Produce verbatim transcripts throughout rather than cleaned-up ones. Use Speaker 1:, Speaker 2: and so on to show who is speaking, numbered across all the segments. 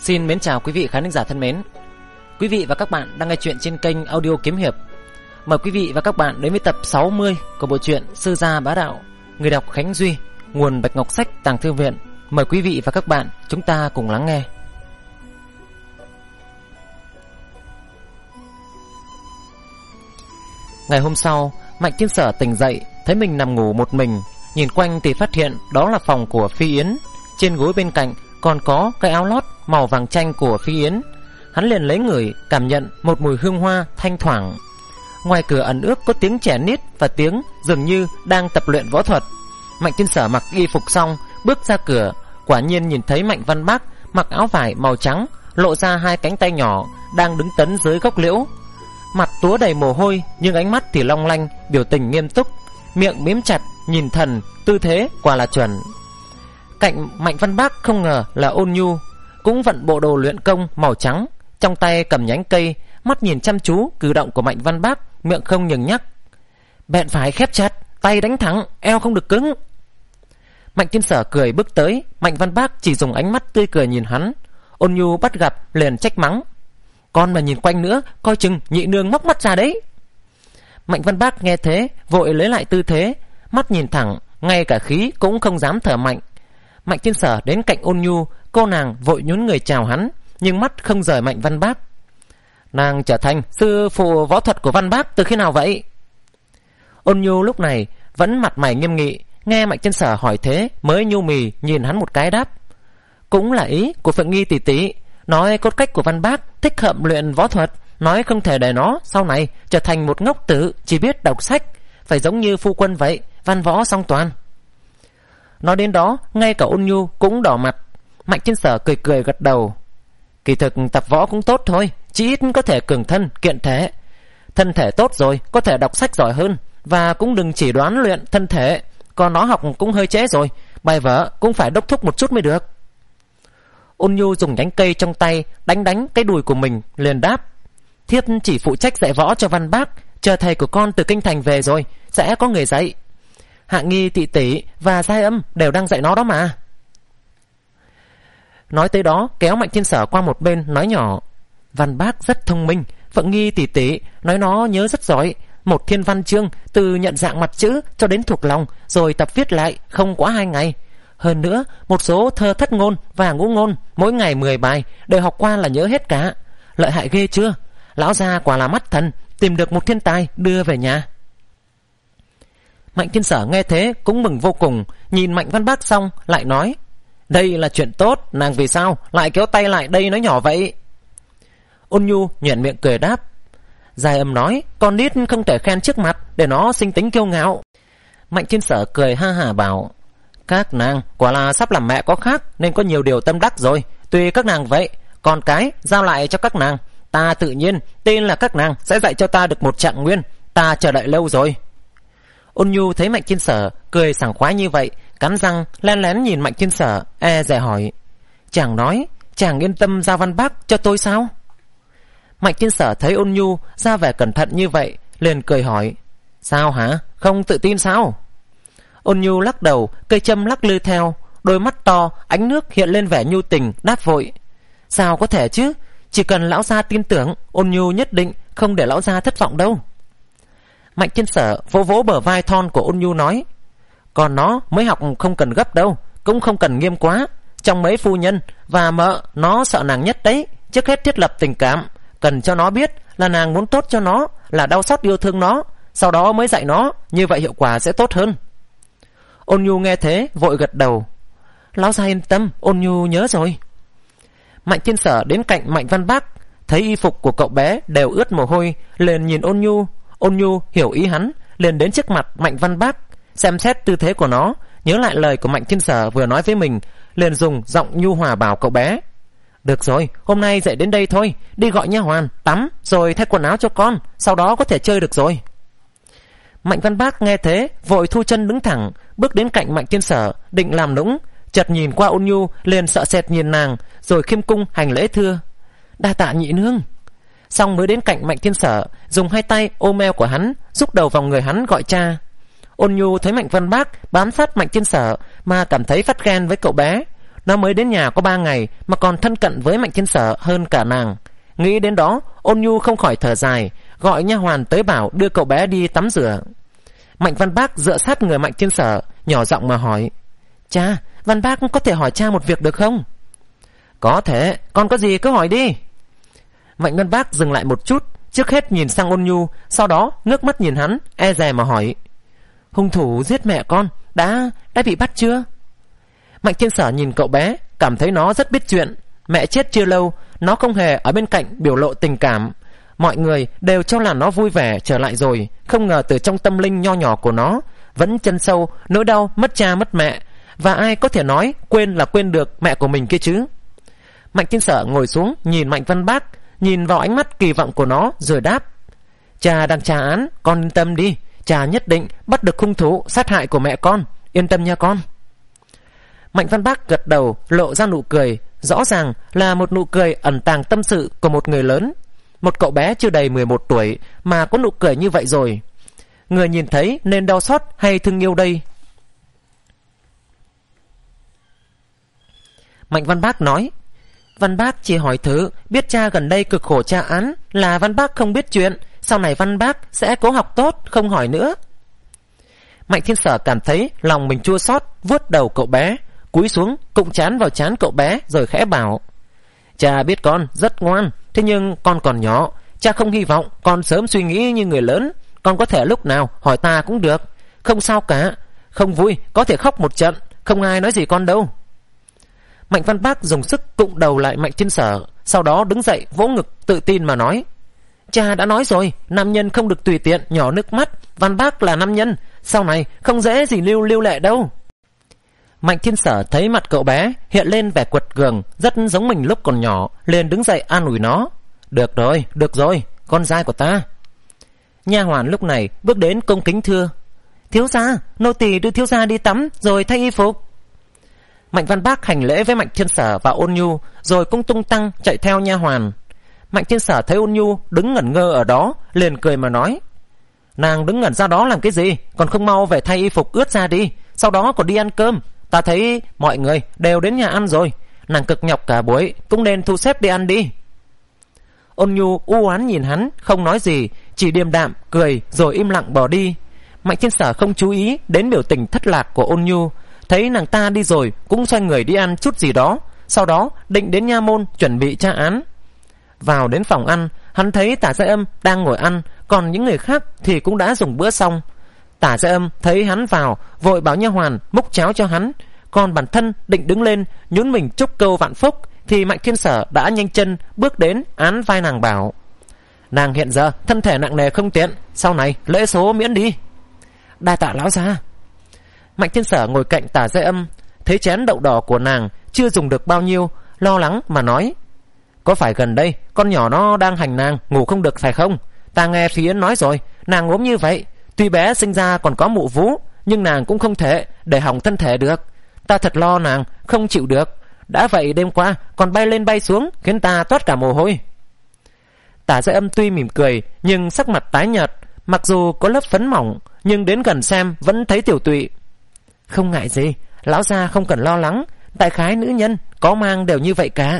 Speaker 1: Xin mến chào quý vị khán giả thân mến. Quý vị và các bạn đang nghe chuyện trên kênh Audio Kiếm Hiệp. Mời quý vị và các bạn đến với tập sáu mươi của bộ truyện Sư Gia Bá Đạo. Người đọc Khánh Duy, nguồn Bạch Ngọc Sách Tàng Thư Viện. Mời quý vị và các bạn chúng ta cùng lắng nghe. Ngày hôm sau, Mạnh Thiên Sở tỉnh dậy, thấy mình nằm ngủ một mình. Nhìn quanh thì phát hiện đó là phòng của Phi Yến. Trên gối bên cạnh còn có cái áo lót màu vàng chanh của Phi Yến. Hắn liền lấy ngửi, cảm nhận một mùi hương hoa thanh thoảng. Ngoài cửa ẩn ước có tiếng trẻ nít và tiếng dường như đang tập luyện võ thuật. Mạnh Thiên Sở mặc y phục xong, bước ra cửa, quả nhiên nhìn thấy Mạnh Văn Bác mặc áo vải màu trắng, lộ ra hai cánh tay nhỏ, đang đứng tấn dưới gốc liễu. Mặt túa đầy mồ hôi, nhưng ánh mắt thì long lanh, biểu tình nghiêm túc, miệng mím chặt, nhìn thần, tư thế quả là chuẩn. Cạnh Mạnh Văn Bác không ngờ là Ôn Nhu, cũng vận bộ đồ luyện công màu trắng, trong tay cầm nhánh cây, mắt nhìn chăm chú cử động của Mạnh Văn Bác, miệng không nhừng nhắc: bẹn phải khép chặt, tay đánh thẳng, eo không được cứng. Mạnh Thiên Sở cười bước tới, Mạnh Văn Bác chỉ dùng ánh mắt tươi cười nhìn hắn. Ôn Nhu bắt gặp liền trách mắng: con mà nhìn quanh nữa, coi chừng nhị nương móc mắt ra đấy. Mạnh Văn Bác nghe thế, vội lấy lại tư thế, mắt nhìn thẳng, ngay cả khí cũng không dám thở mạnh. Mạnh Thiên Sở đến cạnh Ôn Nhu, cô nàng vội nhún người chào hắn, nhưng mắt không rời Mạnh Văn Bác. Nàng trở thành sư phụ võ thuật của Văn Bác từ khi nào vậy? Ôn Nhu lúc này vẫn mặt mày nghiêm nghị, nghe Mạnh Thiên Sở hỏi thế mới nhu mì nhìn hắn một cái đáp: cũng là ý của Phượng Nghi tỷ tỷ, nói cốt cách của Văn Bác thích hợp luyện võ thuật, nói không thể để nó sau này trở thành một ngốc tử chỉ biết đọc sách, phải giống như phu quân vậy, văn võ song toàn. Nói đến đó, ngay cả Ôn Nhu cũng đỏ mặt. Mạnh Thiên Sở cười cười gật đầu: kỳ thực tập võ cũng tốt thôi, chỉ ít có thể cường thân kiện thể. Thân thể tốt rồi có thể đọc sách giỏi hơn, và cũng đừng chỉ đoán luyện thân thể, còn nó học cũng hơi trễ rồi, bài vở cũng phải đốc thúc một chút mới được. Ôn Nhu dùng nhánh cây trong tay đánh đánh cái đùi của mình, liền đáp: thiếp chỉ phụ trách dạy võ cho Văn Bác, chờ thầy của con từ kinh thành về rồi sẽ có người dạy. Hạ Nghi tỷ tỷ và Giai Âm đều đang dạy nó đó mà. Nói tới đó, kéo Mạnh Thiên Sở qua một bên nói nhỏ: Văn Bác rất thông minh, Phượng Nghi tỷ tỷ nói nó nhớ rất giỏi, một thiên văn chương từ nhận dạng mặt chữ cho đến thuộc lòng, rồi tập viết lại không quá hai ngày. Hơn nữa, một số thơ thất ngôn và ngũ ngôn, mỗi ngày mười bài, đều học qua là nhớ hết cả. Lợi hại ghê chưa? Lão gia quả là mắt thần, tìm được một thiên tài đưa về nhà. Mạnh Thiên Sở nghe thế cũng mừng vô cùng, nhìn Mạnh Văn Bác xong lại nói: đây là chuyện tốt, nàng vì sao lại kéo tay lại đây nói nhỏ vậy? Ôn Nhu nhoẻn miệng cười đáp: Giai Âm nói con nít không thể khen trước mặt, để nó sinh tính kiêu ngạo. Mạnh Thiên Sở cười ha hả bảo: các nàng quả là sắp làm mẹ có khác, nên có nhiều điều tâm đắc rồi. Tùy các nàng vậy, còn cái giao lại cho các nàng, ta tự nhiên tin là các nàng sẽ dạy cho ta được một trạng nguyên, ta chờ đợi lâu rồi. Ôn Nhu thấy Mạnh Thiên Sở cười sảng khoái như vậy, cắn răng lén lén nhìn Mạnh Thiên Sở, e dè hỏi: chàng nói chàng yên tâm giao Văn Bác cho tôi sao? Mạnh Thiên Sở thấy Ôn Nhu ra vẻ cẩn thận như vậy, liền cười hỏi: sao hả, không tự tin sao? Ôn Nhu lắc đầu, cây châm lắc lư theo, đôi mắt to ánh nước hiện lên vẻ nhu tình, đáp vội: sao có thể chứ, chỉ cần lão gia tin tưởng, Ôn Nhu nhất định không để lão gia thất vọng đâu. Mạnh Thiên Sở vỗ vỗ bờ vai thon của Ôn Nhu nói: còn nó mới học không cần gấp đâu, cũng không cần nghiêm quá. Trong mấy phu nhân và mợ, nó sợ nàng nhất đấy. Trước hết thiết lập tình cảm, cần cho nó biết là nàng muốn tốt cho nó, là đau xót yêu thương nó, sau đó mới dạy nó, như vậy hiệu quả sẽ tốt hơn. Ôn Nhu nghe thế vội gật đầu: lão gia yên tâm, Ôn Nhu nhớ rồi. Mạnh Thiên Sở đến cạnh Mạnh Văn Bác, thấy y phục của cậu bé đều ướt mồ hôi, liền nhìn Ôn Nhu. Ôn Nhu hiểu ý hắn, liền đến trước mặt Mạnh Văn Bác, xem xét tư thế của nó, nhớ lại lời của Mạnh Thiên Sở vừa nói với mình, liền dùng giọng nhu hòa bảo cậu bé: được rồi, hôm nay dậy đến đây thôi, đi gọi nha hoàn tắm rồi thay quần áo cho con, sau đó có thể chơi được rồi. Mạnh Văn Bác nghe thế vội thu chân đứng thẳng, bước đến cạnh Mạnh Thiên Sở định làm nũng, chợt nhìn qua Ôn Nhu liền sợ sệt nhìn nàng, rồi khiêm cung hành lễ thưa: đa tạ nhị nương. Xong mới đến cạnh Mạnh Thiên Sở, dùng hai tay ôm eo của hắn, rúc đầu vào người hắn gọi cha. Ôn Nhu thấy Mạnh Văn Bác bám sát Mạnh Thiên Sở mà cảm thấy phát ghen với cậu bé, Nó mới đến nhà có ba ngày mà còn thân cận với Mạnh Thiên Sở hơn cả nàng. Nghĩ đến đó, Ôn Nhu không khỏi thở dài, gọi nha hoàn tới bảo đưa cậu bé đi tắm rửa. Mạnh Văn Bác dựa sát người Mạnh Thiên Sở, nhỏ giọng mà hỏi: Cha, Văn Bác có thể hỏi cha một việc được không? Có thể, con có gì cứ hỏi đi. Mạnh Văn Bác dừng lại một chút, trước hết nhìn sang Ôn Nhu, sau đó ngước mắt nhìn hắn, e dè mà hỏi: Hung thủ giết mẹ con đã đã bị bắt chưa? Mạnh Thiên Sở nhìn cậu bé, cảm thấy nó rất biết chuyện. Mẹ chết chưa lâu, nó không hề ở bên cạnh biểu lộ tình cảm. Mọi người đều cho là nó vui vẻ trở lại rồi, không ngờ từ trong tâm linh nho nhỏ của nó vẫn chân sâu nỗi đau mất cha mất mẹ. Và ai có thể nói quên là quên được mẹ của mình kia chứ? Mạnh Thiên Sở ngồi xuống nhìn Mạnh Văn Bác, nhìn vào ánh mắt kỳ vọng của nó rồi đáp: Cha đang tra án, con yên tâm đi. Cha nhất định bắt được hung thủ sát hại của mẹ con, yên tâm nha con. Mạnh Văn Bác gật đầu, lộ ra nụ cười, rõ ràng là một nụ cười ẩn tàng tâm sự của một người lớn. Một cậu bé chưa đầy mười một tuổi mà có nụ cười như vậy rồi, người nhìn thấy nên đau xót hay thương yêu đây? Mạnh Văn Bác nói: Văn Bác chỉ hỏi thử, biết cha gần đây cực khổ tra án là Văn Bác không biết chuyện, sau này Văn Bác sẽ cố học tốt, không hỏi nữa. Mạnh Thiên Sở cảm thấy lòng mình chua xót, vuốt đầu cậu bé, cúi xuống cụng trán vào trán cậu bé rồi khẽ bảo: Cha biết con rất ngoan, thế nhưng con còn nhỏ, cha không hy vọng con sớm suy nghĩ như người lớn. Con có thể lúc nào hỏi ta cũng được, không sao cả. Không vui có thể khóc một trận, không ai nói gì con đâu. Mạnh Văn Bác dùng sức cụng đầu lại Mạnh Thiên Sở, sau đó đứng dậy vỗ ngực tự tin mà nói: Cha đã nói rồi, nam nhân không được tùy tiện nhỏ nước mắt. Văn Bác là nam nhân, sau này không dễ gì lưu lưu lệ đâu. Mạnh Thiên Sở thấy mặt cậu bé hiện lên vẻ quật cường, rất giống mình lúc còn nhỏ, liền đứng dậy an ủi nó: Được rồi, được rồi, con trai của ta. Nha hoàn lúc này bước đến cung kính thưa: Thiếu gia, nô tỳ đưa thiếu gia đi tắm rồi thay y phục. Mạnh Văn Bác hành lễ với Mạnh Thiên Sở và Ôn Nhu, rồi cũng tung tăng chạy theo nha hoàn. Mạnh Thiên Sở thấy Ôn Nhu đứng ngẩn ngơ ở đó, liền cười mà nói: Nàng đứng ngẩn ra đó làm cái gì, còn không mau về thay y phục ướt ra đi, sau đó còn đi ăn cơm. Ta thấy mọi người đều đến nhà ăn rồi, nàng cực nhọc cả buổi, cũng nên thu xếp đi ăn đi. Ôn Nhu u oán nhìn hắn, không nói gì, chỉ điềm đạm cười rồi im lặng bỏ đi. Mạnh Thiên Sở không chú ý đến biểu tình thất lạc của Ôn Nhu, thấy nàng ta đi rồi cũng xoay người đi ăn chút gì đó, sau đó định đến nha môn chuẩn bị tra án. Vào đến phòng ăn, hắn thấy Tả Giai Âm đang ngồi ăn, còn những người khác thì cũng đã dùng bữa xong. Tả Giai Âm thấy hắn vào, vội bảo nha hoàn múc cháo cho hắn, còn bản thân định đứng lên nhún mình chúc câu vạn phúc, thì Mạnh Thiên Sở đã nhanh chân bước đến án vai nàng bảo: Nàng hiện giờ thân thể nặng nề không tiện, sau này lễ số miễn đi. Đa tạ lão gia. Mạnh Thiên Sở ngồi cạnh Tả Giai Âm, thấy chén đậu đỏ của nàng chưa dùng được bao nhiêu, lo lắng mà nói: Có phải gần đây con nhỏ nó đang hành nàng ngủ không được phải không? Ta nghe Thúy Yến nói rồi, nàng ốm như vậy, tuy bé sinh ra còn có mụ vú, nhưng nàng cũng không thể để hỏng thân thể được. Ta thật lo nàng không chịu được, đã vậy đêm qua còn bay lên bay xuống khiến ta toát cả mồ hôi. Tả Giai Âm tuy mỉm cười nhưng sắc mặt tái nhợt, mặc dù có lớp phấn mỏng nhưng đến gần xem vẫn thấy tiểu tụy. Không ngại gì, lão gia không cần lo lắng, đại khái nữ nhân có mang đều như vậy cả.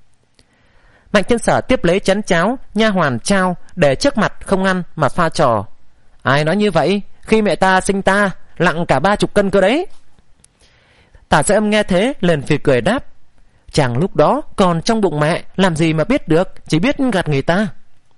Speaker 1: Mạnh Thiên Sở tiếp lấy chén cháo nha hoàn trao để trước mặt không ăn mà pha trò: Ai nói như vậy, khi mẹ ta sinh ta nặng cả ba chục cân cơ đấy. Tả Giai Âm nghe thế liền phì cười đáp: Chàng lúc đó còn trong bụng mẹ, làm gì mà biết được, chỉ biết gạt người ta.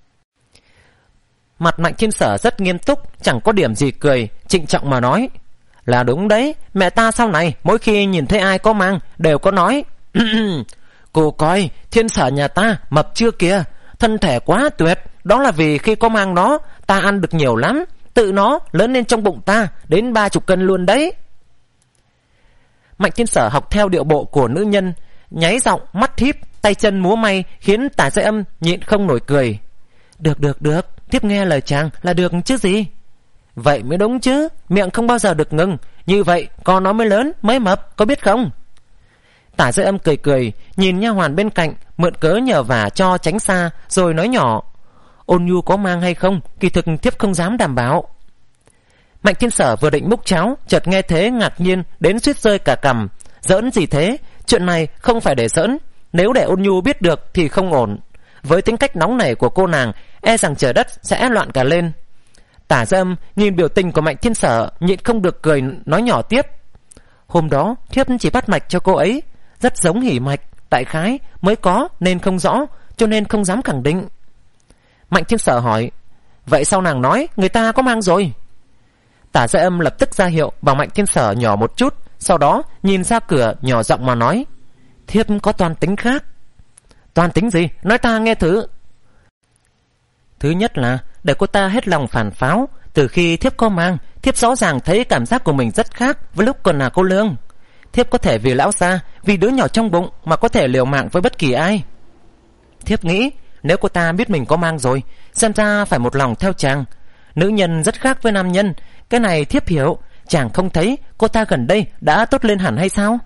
Speaker 1: Mặt Mạnh Thiên Sở rất nghiêm túc, chẳng có điểm gì cười, trịnh trọng mà nói: Là đúng đấy, mẹ ta sau này mỗi khi nhìn thấy ai có mang đều có nói: Cô coi Thiên Sở nhà ta mập chưa kìa, thân thể quá tuyệt, đó là vì khi có mang nó ta ăn được nhiều lắm, tự nó lớn lên trong bụng ta đến ba chục cân luôn đấy. Mạnh Thiên Sở học theo điệu bộ của nữ nhân, nháy giọng mắt híp, tay chân múa may, khiến Tả Giai Âm nhịn không nổi cười. Được được được, tiếp nghe lời chàng là được chứ gì. Vậy mới đúng chứ, miệng không bao giờ được ngừng, như vậy con nó mới lớn mới mập, có biết không? Tả Giai Âm cười cười, nhìn nha hoàn bên cạnh, mượn cớ nhờ vả cho tránh xa, rồi nói nhỏ: Ôn Nhu có mang hay không, kỳ thực thiếp không dám đảm bảo. Mạnh Thiên Sở vừa định múc cháo, chợt nghe thế ngạc nhiên đến suýt rơi cả cằm. Giỡn gì thế, Chuyện này không phải để giỡn, nếu để Ôn Nhu biết được thì không ổn. Với tính cách nóng nảy của cô nàng, e rằng trời đất sẽ loạn cả lên. Tả Gia Âm nhìn biểu tình của Mạnh Thiên Sở, nhịn không được cười nói nhỏ tiếp. Hôm đó thiếp chỉ bắt mạch cho cô ấy, rất giống hỉ mạch, đại khái mới có nên không rõ, cho nên không dám khẳng định. Mạnh Thiên Sở hỏi, vậy sao nàng nói người ta có mang rồi? Tả Gia Âm lập tức ra hiệu bảo Mạnh Thiên Sở nhỏ một chút, sau đó nhìn ra cửa nhỏ giọng mà nói, thiếp có toan tính khác. Toan tính gì? Nói ta nghe thử. Thứ nhất là để cô ta hết lòng phản pháo. Từ khi thiếp có mang, thiếp rõ ràng thấy cảm giác của mình rất khác với lúc còn là cô nương. Thiếp có thể vì lão gia, vì đứa nhỏ trong bụng mà có thể liều mạng với bất kỳ ai. Thiếp nghĩ nếu cô ta biết mình có mang rồi, xem ra phải một lòng theo chàng. Nữ nhân rất khác với nam nhân, cái này thiếp hiểu. Chàng không thấy cô ta gần đây đã tốt lên hẳn hay sao?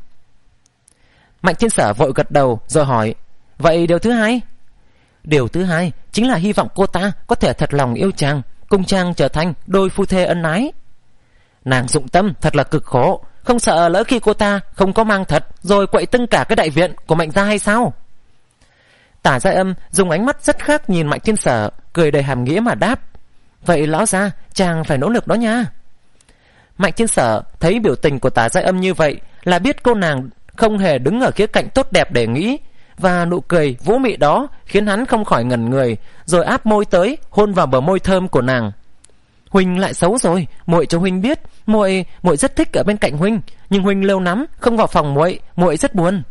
Speaker 1: Mạnh Thiên Sở vội gật đầu rồi hỏi, vậy điều thứ hai? Điều thứ hai chính là hy vọng cô ta có thể thật lòng yêu chàng, cùng chàng trở thành đôi phu thê ân ái. Nàng dụng tâm thật là cực khổ, không sợ lỡ khi cô ta không có mang thật rồi quậy tưng cả cái đại viện của Mạnh gia hay sao? Tả Gia Âm dùng ánh mắt rất khác nhìn Mạnh Thiên Sở, cười đầy hàm nghĩa mà đáp, vậy lão gia chàng phải nỗ lực đó nha. Mạnh Thiên Sở thấy biểu tình của Tả Gia Âm như vậy là biết cô nàng không hề đứng ở khía cạnh tốt đẹp để nghĩ, và nụ cười vũ mị đó khiến hắn không khỏi ngẩn người, rồi áp môi tới hôn vào bờ môi thơm của nàng. Huynh lại xấu rồi, muội cho huynh biết, muội muội rất thích ở bên cạnh huynh, nhưng huynh lâu lắm không vào phòng muội, muội rất buồn.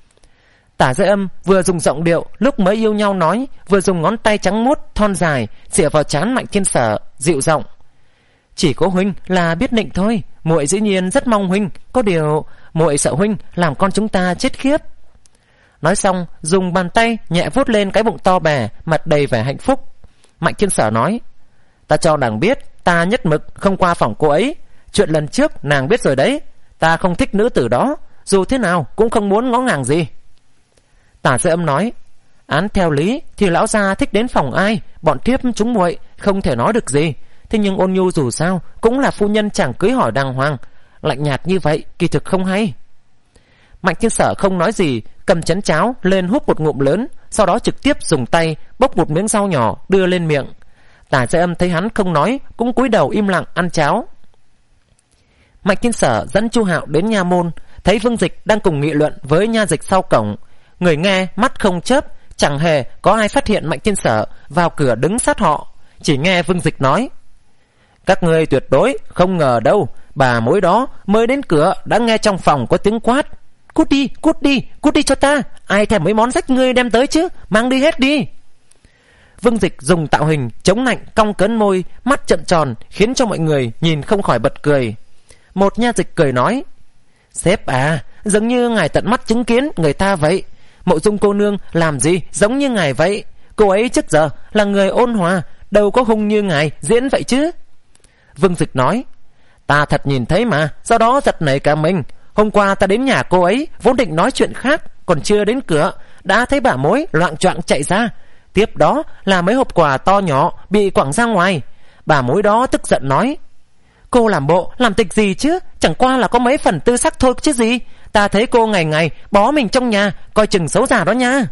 Speaker 1: Tả Gia Âm vừa dùng giọng điệu lúc mới yêu nhau nói, vừa dùng ngón tay trắng muốt thon dài chĩa vào trán Mạnh Thiên Sở, dịu giọng, chỉ có huynh là biết nịnh thôi, muội dĩ nhiên rất mong huynh, có điều muội sợ huynh làm con chúng ta chết khiếp. Nói xong dùng bàn tay nhẹ vuốt lên cái bụng to bè, mặt đầy vẻ hạnh phúc. Mạnh Thiên Sở nói, ta cho nàng biết ta nhất mực không qua phòng cô ấy. Chuyện lần trước nàng biết rồi đấy, ta không thích nữ tử đó, dù thế nào cũng không muốn ngó ngàng gì. Tả Gia Âm nói, án theo lý thì lão gia thích đến phòng ai, bọn thiếp chúng muội không thể nói được gì. Thế nhưng Ôn Nhu dù sao cũng là phu nhân chàng cưới hỏi đàng hoàng, lạnh nhạt như vậy kỳ thực không hay. Mạnh Thiên Sở không nói gì, cầm chén cháo lên húp một ngụm lớn, sau đó trực tiếp dùng tay bốc một miếng rau nhỏ đưa lên miệng. Tả Gia Âm thấy hắn không nói, cũng cúi đầu im lặng ăn cháo. Mạnh Thiên Sở dẫn Chu Hạo đến nha môn, thấy Vương Dịch đang cùng nghị luận với nha dịch sau cổng. Người nghe mắt không chớp, chẳng hề có ai phát hiện Mạnh Thiên Sở vào cửa đứng sát họ. Chỉ nghe Vương Dịch nói, các ngươi tuyệt đối không ngờ đâu, bà mối đó mới đến cửa đã nghe trong phòng có tiếng quát, cút đi, cút đi, cút đi cho ta, ai thèm mấy món rách ngươi đem tới chứ, mang đi hết đi. Vương Dịch dùng tạo hình chống nạnh cong cấn môi, mắt trợn tròn, khiến cho mọi người nhìn không khỏi bật cười. Một nha dịch cười nói, sếp à, giống như ngài tận mắt chứng kiến người ta vậy. Mộ Dung cô nương làm gì giống như ngài vậy, cô ấy trước giờ là người ôn hòa, đâu có hung như ngài diễn vậy chứ. Vương Dịch nói, ta thật nhìn thấy mà, sau đó giật nảy cả mình. Hôm qua ta đến nhà cô ấy, vốn định nói chuyện khác, còn chưa đến cửa đã thấy bà mối loạng choạng chạy ra. Tiếp đó là mấy hộp quà to nhỏ bị quẳng ra ngoài. Bà mối đó tức giận nói, cô làm bộ làm tịch gì chứ, chẳng qua là có mấy phần tư sắc thôi chứ gì. Ta thấy cô ngày ngày bó mình trong nhà, coi chừng xấu già đó nha.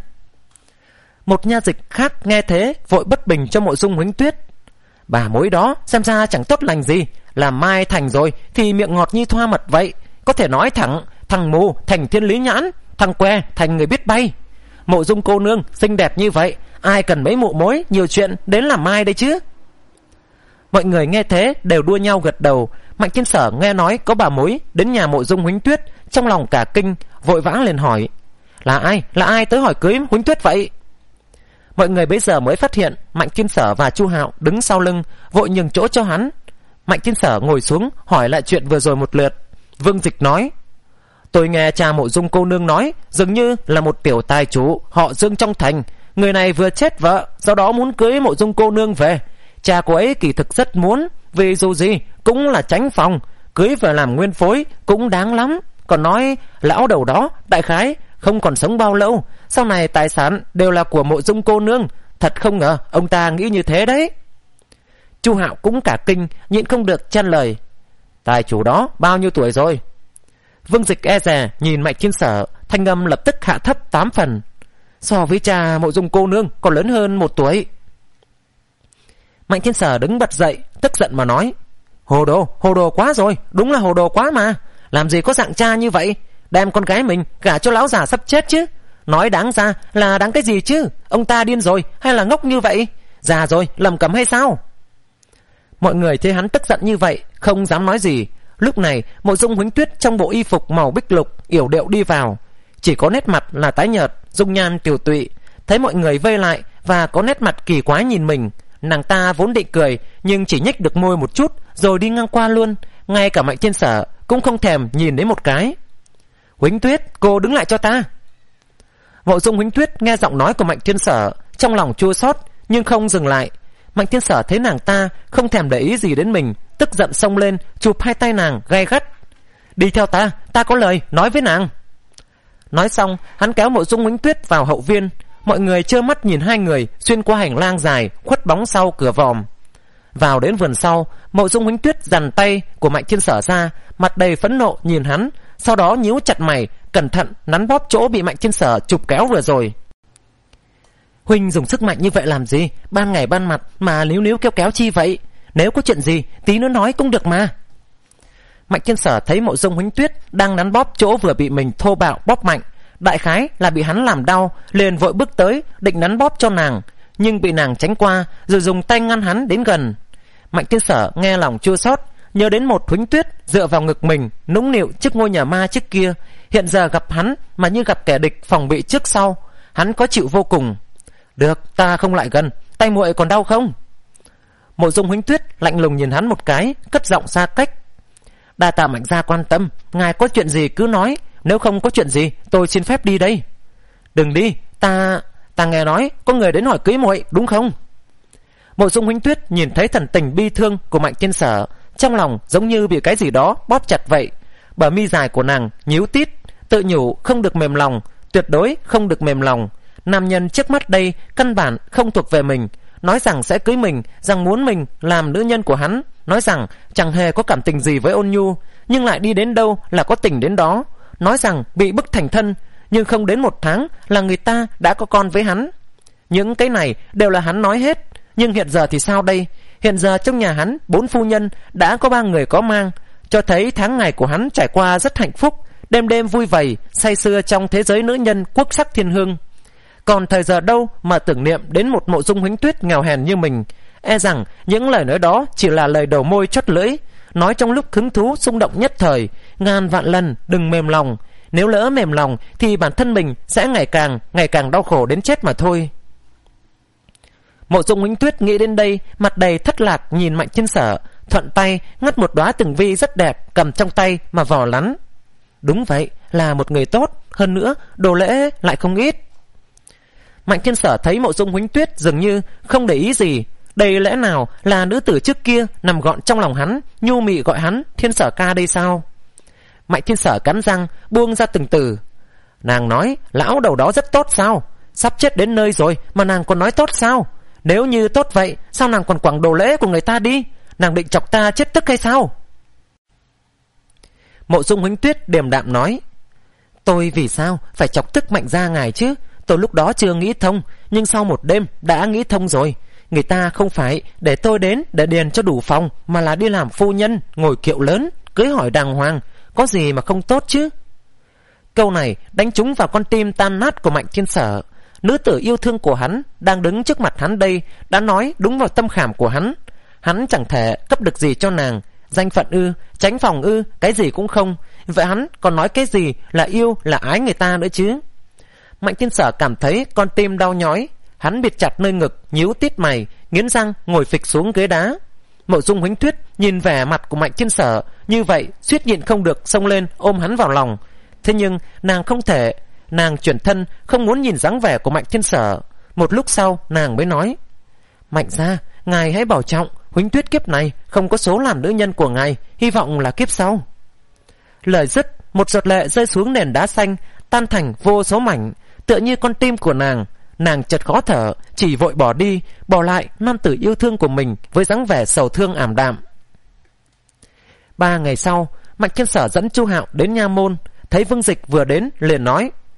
Speaker 1: Một nha dịch khác nghe thế vội bất bình cho Mộ Dung Huỳnh Tuyết, bà mối đó xem ra chẳng tốt lành gì, làm mai thành rồi thì miệng ngọt như thoa mật vậy. Có thể nói thẳng, thằng mù thành thiên lý nhãn, thằng que thành người biết bay. Mộ Dung cô nương xinh đẹp như vậy, ai cần mấy mụ mối nhiều chuyện đến làm mai đây chứ. Mọi người nghe thế đều đua nhau gật đầu. Mạnh Thiên Sở nghe nói có bà mối đến nhà Mộ Dung Huỳnh Tuyết, trong lòng cả kinh, vội vã liền hỏi, là ai, là ai tới hỏi cưới Huỳnh Tuyết vậy? Mọi người bấy giờ mới phát hiện Mạnh Thiên Sở và Chu Hạo đứng sau lưng, vội nhường chỗ cho hắn. Mạnh Thiên Sở ngồi xuống hỏi lại chuyện vừa rồi một lượt. Vương Dịch nói, tôi nghe cha Mộ Dung cô nương nói, dường như là một tiểu tài chủ họ Dương trong thành. Người này vừa chết vợ, sau đó muốn cưới Mộ Dung cô nương về. Cha cô ấy kỳ thực rất muốn, vì dù gì cũng là chánh phòng, cưới về làm nguyên phối cũng đáng lắm. Còn nói lão đầu đó đại khái không còn sống bao lâu, sau này tài sản đều là của Mộ Dung cô nương. Thật không ngờ ông ta nghĩ như thế đấy. Chu Hạo cũng cả kinh, nhịn không được chen lời, tài chủ đó bao nhiêu tuổi rồi? Vương Dịch e dè nhìn Mạnh Thiên Sở, thanh âm lập tức hạ thấp tám phần. So với cha Mộ Dung cô nương còn lớn hơn một tuổi. Mạnh Thiên Sở đứng bật dậy, tức giận mà nói: Hồ đồ, hồ đồ quá rồi, đúng là hồ đồ quá mà. Làm gì có dạng cha như vậy, đem con gái mình gả cho lão già sắp chết chứ. Nói đáng ra là đáng cái gì chứ? Ông ta điên rồi hay là ngốc như vậy? Già rồi lầm cẩm hay sao? Mọi người thấy hắn tức giận như vậy, không dám nói gì. Lúc này Mộ Dung Huỳnh Tuyết trong bộ y phục màu bích lục yểu điệu đi vào, chỉ có nét mặt là tái nhợt, dung nhan tiều tụy. Thấy mọi người vây lại và có nét mặt kỳ quái nhìn mình, nàng ta vốn định cười nhưng chỉ nhếch được môi một chút rồi đi ngang qua luôn. Ngay cả Mạnh Thiên Sở cũng không thèm nhìn đến một cái. Huỳnh Tuyết, cô đứng lại cho ta. Mộ Dung Huỳnh Tuyết nghe giọng nói của Mạnh Thiên Sở, trong lòng chua xót nhưng không dừng lại. Mạnh Thiên Sở thấy nàng ta không thèm để ý gì đến mình, tức giận xông lên chụp hai tay nàng gay gắt. Đi theo ta, ta có lời nói với nàng. Nói xong hắn kéo Mộ Dung Huỳnh Tuyết vào hậu viên. Mọi người trơ mắt nhìn hai người xuyên qua hành lang dài khuất bóng sau cửa vòm. Vào đến vườn sau, Mộ Dung Huỳnh Tuyết giằng tay của Mạnh Thiên Sở ra, mặt đầy phẫn nộ nhìn hắn, sau đó nhíu chặt mày, cẩn thận nắn bóp chỗ bị Mạnh Thiên Sở chụp kéo vừa rồi. Huynh dùng sức mạnh như vậy làm gì? Ban ngày ban mặt mà níu níu kéo kéo chi vậy? Nếu có chuyện gì tí nữa nói cũng được mà. Mạnh Thiên Sở thấy Mộ Dung Huỳnh Tuyết đang nắn bóp chỗ vừa bị mình thô bạo bóp mạnh, đại khái là bị hắn làm đau, liền vội bước tới định nắn bóp cho nàng, nhưng bị nàng tránh qua rồi dùng tay ngăn hắn đến gần. Mạnh Thiên Sở nghe lòng chua xót, nhớ đến một Huỳnh Tuyết dựa vào ngực mình nũng nịu trước ngôi nhà ma trước kia, hiện giờ gặp hắn mà như gặp kẻ địch phòng bị trước sau, hắn có chịu vô cùng. Được, ta không lại gần, tay muội còn đau không? Mộ Dung Huỳnh Tuyết lạnh lùng nhìn hắn một cái, cất giọng xa cách. Đa tạ Mạnh gia quan tâm, ngài có chuyện gì cứ nói, nếu không có chuyện gì tôi xin phép đi đây. Đừng đi, ta ta nghe nói có người đến hỏi cưới muội, đúng không? Mộ Dung Huỳnh Tuyết nhìn thấy thần tình bi thương của Mạnh Thiên Sở, trong lòng giống như bị cái gì đó bóp chặt vậy. Bờ mi dài của nàng nhíu tít, tự nhủ không được mềm lòng, tuyệt đối không được mềm lòng. Nam nhân trước mắt đây căn bản không thuộc về mình, nói rằng sẽ cưới mình, rằng muốn mình làm nữ nhân của hắn, nói rằng chẳng hề có cảm tình gì với Ôn Nhu, nhưng lại đi đến đâu là có tình đến đó, nói rằng bị bức thành thân, nhưng không đến một tháng là người ta đã có con với hắn. Những cái này đều là hắn nói hết, nhưng hiện giờ thì sao đây? Hiện giờ trong nhà hắn bốn phu nhân đã có ba người có mang, cho thấy tháng ngày của hắn trải qua rất hạnh phúc, đêm đêm vui vầy say sưa trong thế giới nữ nhân quốc sắc thiên hương. Còn thời giờ đâu mà tưởng niệm đến một Mộ Dung Huỳnh Tuyết nghèo hèn như mình. E rằng những lời nói đó chỉ là lời đầu môi chót lưỡi, nói trong lúc hứng thú xung động nhất thời. Ngàn vạn lần đừng mềm lòng, nếu lỡ mềm lòng thì bản thân mình sẽ ngày càng ngày càng đau khổ đến chết mà thôi. Mộ Dung Huỳnh Tuyết nghĩ đến đây, mặt đầy thất lạc nhìn Mạnh Thiên Sở, thuận tay ngắt một đóa tường vi rất đẹp cầm trong tay mà vò lắn. Đúng vậy, là một người tốt, hơn nữa đồ lễ lại không ít. Mạnh Thiên Sở thấy Mộ Dung Huỳnh Tuyết dường như không để ý gì, đây lẽ nào là nữ tử trước kia nằm gọn trong lòng hắn, nhu mị gọi hắn Thiên Sở ca đây sao? Mạnh Thiên Sở cắn răng buông ra từng từ. Nàng nói lão đầu đó rất tốt sao? Sắp chết đến nơi rồi mà nàng còn nói tốt sao? Nếu như tốt vậy, sao nàng còn quẳng đồ lễ của người ta đi? Nàng định chọc ta chết tức hay sao? Mộ Dung Huỳnh Tuyết điềm đạm nói, tôi vì sao phải chọc tức Mạnh gia ngài chứ? Tôi lúc đó chưa nghĩ thông, nhưng sau một đêm đã nghĩ thông rồi. Người ta không phải để tôi đến để điền cho đủ phòng, mà là đi làm phu nhân, ngồi kiệu lớn, cưới hỏi đàng hoàng, có gì mà không tốt chứ? Câu này đánh trúng vào con tim tan nát của Mạnh Thiên Sở. Nữ tử yêu thương của hắn đang đứng trước mặt hắn đây đã nói đúng vào tâm khảm của hắn. Hắn chẳng thể cấp được gì cho nàng, danh phận ư, tránh phòng ư, cái gì cũng không. Vậy hắn còn nói cái gì là yêu, là ái người ta nữa chứ? Mạnh Thiên Sở cảm thấy con tim đau nhói, hắn bịt chặt nơi ngực, nhíu tít mày, nghiến răng ngồi phịch xuống ghế đá. Mộ Dung Huỳnh Tuyết nhìn vẻ mặt của Mạnh Thiên Sở như vậy, suýt nhịn không được xông lên ôm hắn vào lòng. Thế nhưng nàng không thể, nàng chuyển thân không muốn nhìn dáng vẻ của Mạnh Thiên Sở. Một lúc sau nàng mới nói, Mạnh gia, ngài hãy bảo trọng, Huỳnh Tuyết kiếp này không có số làm nữ nhân của ngài, hy vọng là kiếp sau. Lời dứt, một giọt lệ rơi xuống nền đá xanh, tan thành vô số mảnh, tựa như con tim của nàng. Nàng chợt khó thở, chỉ vội bỏ đi, bỏ lại nam tử yêu thương của mình với dáng vẻ sầu thương ảm đạm. Ba ngày sau, Mạnh Thiên Sở dẫn Chu Hạo đến nha môn, thấy Vương Dịch vừa đến liền nói,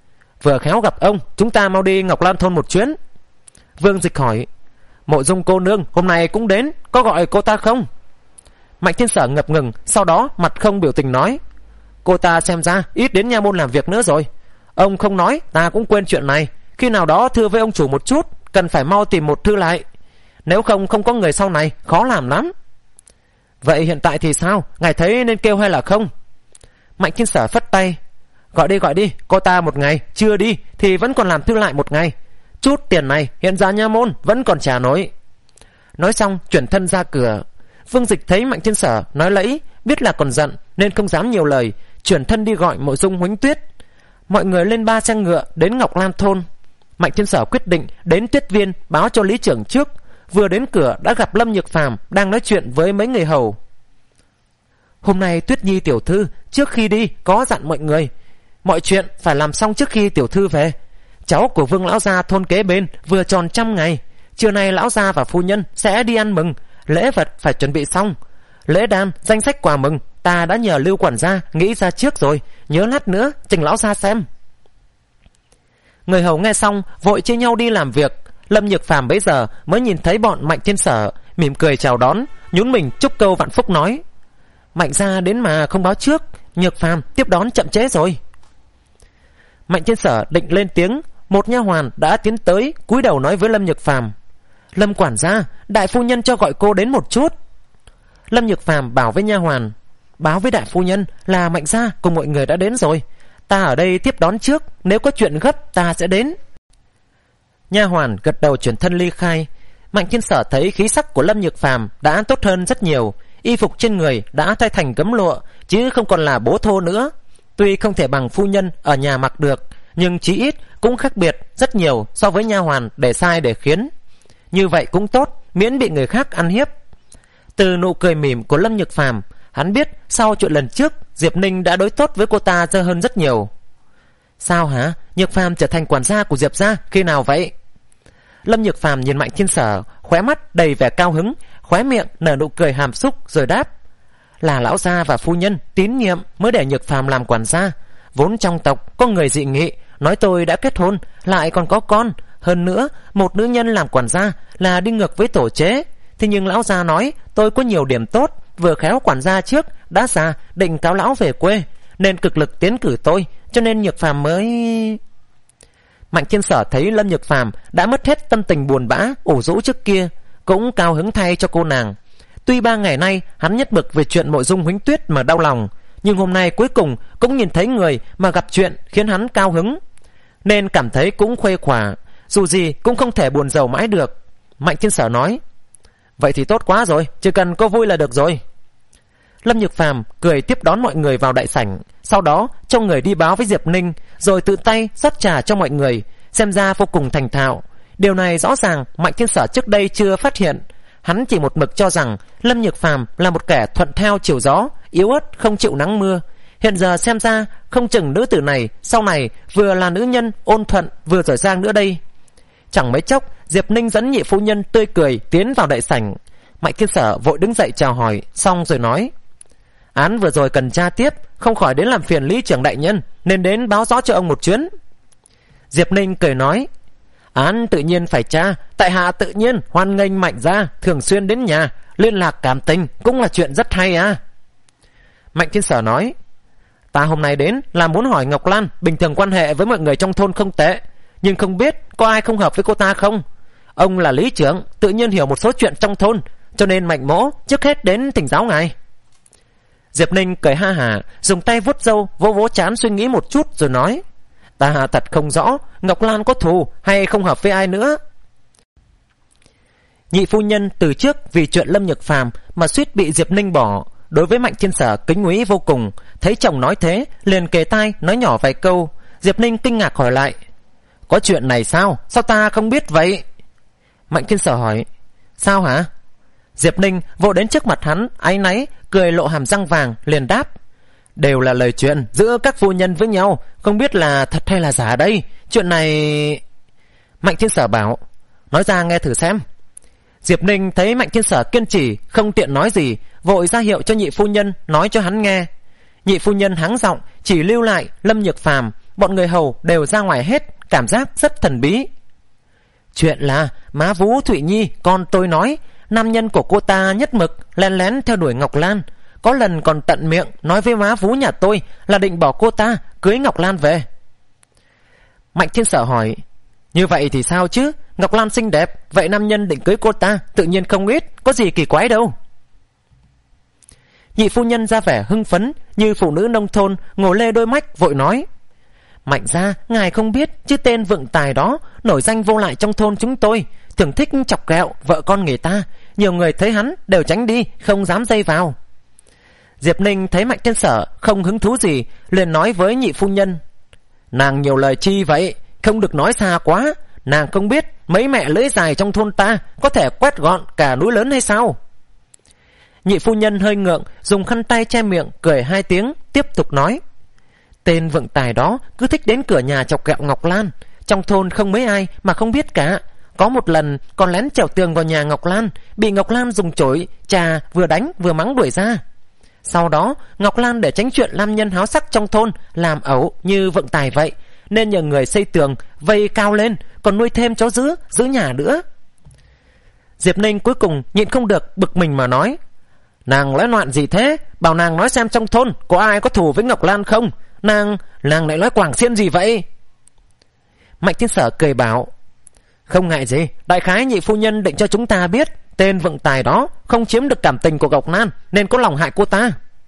Speaker 1: Vừa khéo gặp ông, chúng ta mau đi Ngọc Lan thôn một chuyến. Vương Dịch hỏi, Mộ Dung cô nương hôm nay cũng đến, có gọi cô ta không? Mạnh Thiên Sở ngập ngừng, sau đó mặt không biểu tình nói, cô ta xem ra ít đến nha môn làm việc nữa rồi. Ông không nói, ta cũng quên chuyện này. Khi nào đó thưa với ông chủ một chút, cần phải mau tìm một thư lại. Nếu không không có người sau này, khó làm lắm. Vậy hiện tại thì sao? Ngài thấy nên kêu hay là không? Mạnh Thiên Sở phất tay, gọi đi gọi đi, cô ta một ngày, chưa đi thì vẫn còn làm thư lại một ngày. Chút tiền này hiện ra nha môn vẫn còn trả nổi. Nói xong chuyển thân ra cửa. Vương Dịch thấy Mạnh Thiên Sở nói lẫy, biết là còn giận nên không dám nhiều lời, chuyển thân đi gọi Mộ Dung Huánh Tuyết. Mọi người lên ba xe ngựa đến Ngọc Lan thôn. Mạnh Thiên Sở quyết định đến Tuyết Viên báo cho lý trưởng trước. Vừa đến cửa đã gặp Lâm Nhược Phàm đang nói chuyện với mấy người hầu. Hôm nay Tuyết Nhi tiểu thư trước khi đi có dặn mọi người, mọi chuyện phải làm xong trước khi tiểu thư về. Cháu của Vương lão gia thôn kế bên vừa tròn trăm ngày, trưa nay lão gia và phu nhân sẽ đi ăn mừng, lễ vật phải chuẩn bị xong. Lễ đan, danh sách quà mừng ta đã nhờ Lưu quản gia nghĩ ra trước rồi, nhớ lát nữa trình lão gia xem. Người hầu nghe xong vội chia nhau đi làm việc. Lâm Nhược Phàm bấy giờ mới nhìn thấy bọn Mạnh Thiên Sở, mỉm cười chào đón, nhún mình chúc câu vạn phúc nói, Mạnh gia đến mà không báo trước, Nhược Phàm tiếp đón chậm trễ rồi. Mạnh Thiên Sở định lên tiếng, một nha hoàn đã tiến tới cúi đầu nói với Lâm Nhược Phàm, Lâm quản gia, đại phu nhân cho gọi cô đến một chút. Lâm Nhược Phàm bảo với nha hoàn, báo với đại phu nhân là Mạnh gia cùng mọi người đã đến rồi, ta ở đây tiếp đón trước, nếu có chuyện gấp ta sẽ đến. Nha hoàn gật đầu chuyển thân ly khai. Mạnh Thiên Sở thấy khí sắc của Lâm Nhược Phàm đã tốt hơn rất nhiều, y phục trên người đã thay thành gấm lụa chứ không còn là bố thô nữa. Tuy không thể bằng phu nhân ở nhà mặc được, nhưng chí ít cũng khác biệt rất nhiều so với nha hoàn để sai để khiến. Như vậy cũng tốt, miễn bị người khác ăn hiếp. Từ nụ cười mỉm của Lâm Nhược Phàm, hắn biết sau chuyện lần trước Diệp Ninh đã đối tốt với cô ta dơ hơn rất nhiều. Sao hả? Nhược Phàm trở thành quản gia của Diệp gia khi nào vậy? Lâm Nhược Phàm nhìn Mạnh Thiên Sở, khóe mắt đầy vẻ cao hứng, khóe miệng nở nụ cười hàm xúc rồi đáp, là lão gia và phu nhân tín nhiệm mới để Nhược Phàm làm quản gia. Vốn trong tộc có người dị nghị, nói tôi đã kết hôn lại còn có con, hơn nữa một nữ nhân làm quản gia là đi ngược với tổ chế. Thế nhưng lão gia nói tôi có nhiều điểm tốt, vừa khéo quản gia trước đã già định cáo lão về quê, nên cực lực tiến cử tôi, cho nên Nhược Phàm mới... Mạnh Thiên Sở thấy Lâm Nhược Phàm đã mất hết tâm tình buồn bã ủ rũ trước kia, cũng cao hứng thay cho cô nàng. Tuy ba ngày nay hắn nhất bực về chuyện Mộ Dung Huánh Tuyết mà đau lòng, nhưng hôm nay cuối cùng cũng nhìn thấy người mà gặp chuyện khiến hắn cao hứng, nên cảm thấy cũng khuây khỏa, dù gì cũng không thể buồn rầu mãi được. Mạnh Thiên Sở nói, vậy thì tốt quá rồi, chỉ cần cô vui là được rồi. Lâm Nhược Phàm cười tiếp đón mọi người vào đại sảnh, sau đó cho người đi báo với Diệp Ninh, rồi tự tay rót trà cho mọi người, xem ra vô cùng thành thạo. Điều này rõ ràng Mạnh Thiên Sở trước đây chưa phát hiện. Hắn chỉ một mực cho rằng Lâm Nhược Phàm là một kẻ thuận theo chiều gió, yếu ớt không chịu nắng mưa. Hiện giờ xem ra không chừng nữ tử này sau này vừa là nữ nhân ôn thuận vừa giỏi giang nữa đây. Chẳng mấy chốc Diệp Ninh dẫn nhị phu nhân tươi cười tiến vào đại sảnh. Mạnh Thiên Sở vội đứng dậy chào hỏi, xong rồi nói, án vừa rồi cần tra tiếp, không khỏi đến làm phiền lý trưởng đại nhân, nên đến báo rõ cho ông một chuyến. Diệp Ninh cười nói, án tự nhiên phải tra, tại hạ tự nhiên hoan nghênh Mạnh gia thường xuyên đến nhà liên lạc cảm tình, cũng là chuyện rất hay à. Mạnh Thiên Sở nói, ta hôm nay đến là muốn hỏi Ngọc Lan bình thường quan hệ với mọi người trong thôn không tệ, nhưng không biết có ai không hợp với cô ta không. Ông là lý trưởng, tự nhiên hiểu một số chuyện trong thôn, cho nên Mạnh mỗ trước hết đến thỉnh giáo ngài. Diệp Ninh cười ha hả, dùng tay vuốt râu vỗ vỗ trán suy nghĩ một chút rồi nói, ta thật không rõ Ngọc Lan có thù hay không hợp với ai nữa. Nhị phu nhân từ trước vì chuyện Lâm Nhược Phàm mà suýt bị Diệp Ninh bỏ, đối với Mạnh Thiên Sở kính quý vô cùng, thấy chồng nói thế liền kề tai nói nhỏ vài câu. Diệp Ninh kinh ngạc hỏi lại, có chuyện này sao, sao ta không biết vậy? Mạnh Thiên Sở hỏi, sao hả? Diệp Ninh vội đến trước mặt hắn, áy náy cười lộ hàm răng vàng, liền đáp, đều là lời chuyện giữa các phu nhân với nhau, không biết là thật hay là giả đây. Chuyện này... Mạnh Thiên Sở bảo, nói ra nghe thử xem. Diệp Ninh thấy Mạnh Thiên Sở kiên trì không tiện nói gì, vội ra hiệu cho nhị phu nhân nói cho hắn nghe. Nhị phu nhân hắng giọng chỉ lưu lại Lâm Nhược Phàm bọn người hầu đều ra ngoài hết, cảm giác rất thần bí. Chuyện là má Vú Thụy Nhi con tôi nói, nam nhân của cô ta nhất mực lén lén theo đuổi Ngọc Lan, có lần còn tận miệng nói với má Vú nhà tôi là định bỏ cô ta cưới Ngọc Lan về. Mạnh Thiên Sở hỏi, như vậy thì sao chứ? Ngọc Lan xinh đẹp, vậy nam nhân định cưới cô ta tự nhiên không ít, có gì kỳ quái đâu. Nhị phu nhân ra vẻ hưng phấn như phụ nữ nông thôn, ngồi lê đôi mách vội nói, Mạnh gia, ngài không biết chứ tên vượng tài đó nổi danh vô lại trong thôn chúng tôi, thường thích chọc ghẹo vợ con người ta, nhiều người thấy hắn đều tránh đi, không dám dây vào. Diệp Ninh thấy Mạnh Thiên Sở không hứng thú gì, liền nói với nhị phu nhân, nàng nhiều lời chi vậy, không được nói xa quá, nàng không biết mấy mẹ lưỡi dài trong thôn ta có thể quét gọn cả núi lớn hay sao? Nhị phu nhân hơi ngượng, dùng khăn tay che miệng, cười hai tiếng, tiếp tục nói, tên vượng tài đó cứ thích đến cửa nhà chọc ghẹo Ngọc Lan, trong thôn không mấy ai mà không biết cả. Có một lần còn lén trèo tường vào nhà Ngọc Lan, bị Ngọc Lan dùng chổi trà vừa đánh vừa mắng đuổi ra. Sau đó Ngọc Lan để tránh chuyện nam nhân háo sắc trong thôn làm ẩu như vượng tài vậy, nên nhờ người xây tường vây cao lên, còn nuôi thêm chó dữ giữ nhà nữa. Diệp Ninh cuối cùng nhịn không được, bực mình mà nói, nàng nói loạn gì thế, bảo nàng nói xem trong thôn có ai có thù với Ngọc Lan không, nàng nàng lại nói quảng xiên gì vậy? Mạnh Thiên Sở cười bảo, không ngại gì, đại khái nhị phu nhân định cho chúng ta biết tên vượng tài đó không chiếm được cảm tình của Ngọc Lan nên có lòng hại cô ta.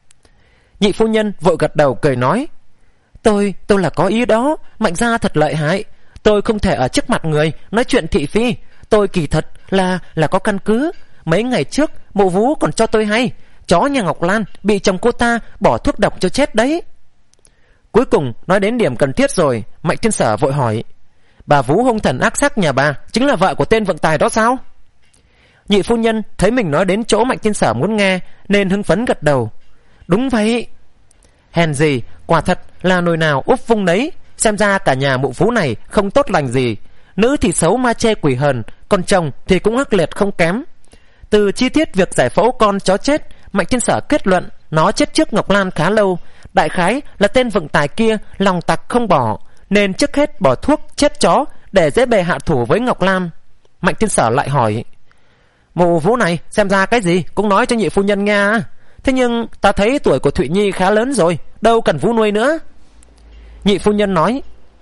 Speaker 1: Nhị phu nhân vội gật đầu cười nói, Tôi, tôi là có ý đó, Mạnh gia thật lợi hại, tôi không thể ở trước mặt người nói chuyện thị phi, tôi kỳ thật là là có căn cứ. Mấy ngày trước mụ Vú còn cho tôi hay, chó nhà Ngọc Lan bị chồng cô ta bỏ thuốc độc cho chết đấy. Cuối cùng nói đến điểm cần thiết rồi, Mạnh Thiên Sở vội hỏi, bà Vú hung thần ác sắc nhà bà chính là vợ của tên vượng tài đó sao? Nhị phu nhân thấy mình nói đến chỗ Mạnh Thiên Sở muốn nghe nên hưng phấn gật đầu, đúng vậy. Hèn gì, quả thật là nồi nào úp vung nấy, xem ra cả nhà mụ Vú này không tốt lành gì, nữ thì xấu ma chê quỷ hờn, còn chồng thì cũng ác liệt không kém. Từ chi tiết việc giải phẫu con chó chết, Mạnh Thiên Sở kết luận nó chết trước Ngọc Lan khá lâu, đại khái là tên vượng tài kia lòng tặc không bỏ, nên trước hết bỏ thuốc chết chó để dễ bề hạ thủ với Ngọc Lan. Mạnh Thiên Sở lại hỏi, mụ Vú này xem ra cái gì cũng nói cho nhị phu nhân nghe, thế nhưng ta thấy tuổi của Thụy Nhi khá lớn rồi, đâu cần Vú nuôi nữa. Nhị phu nhân nói,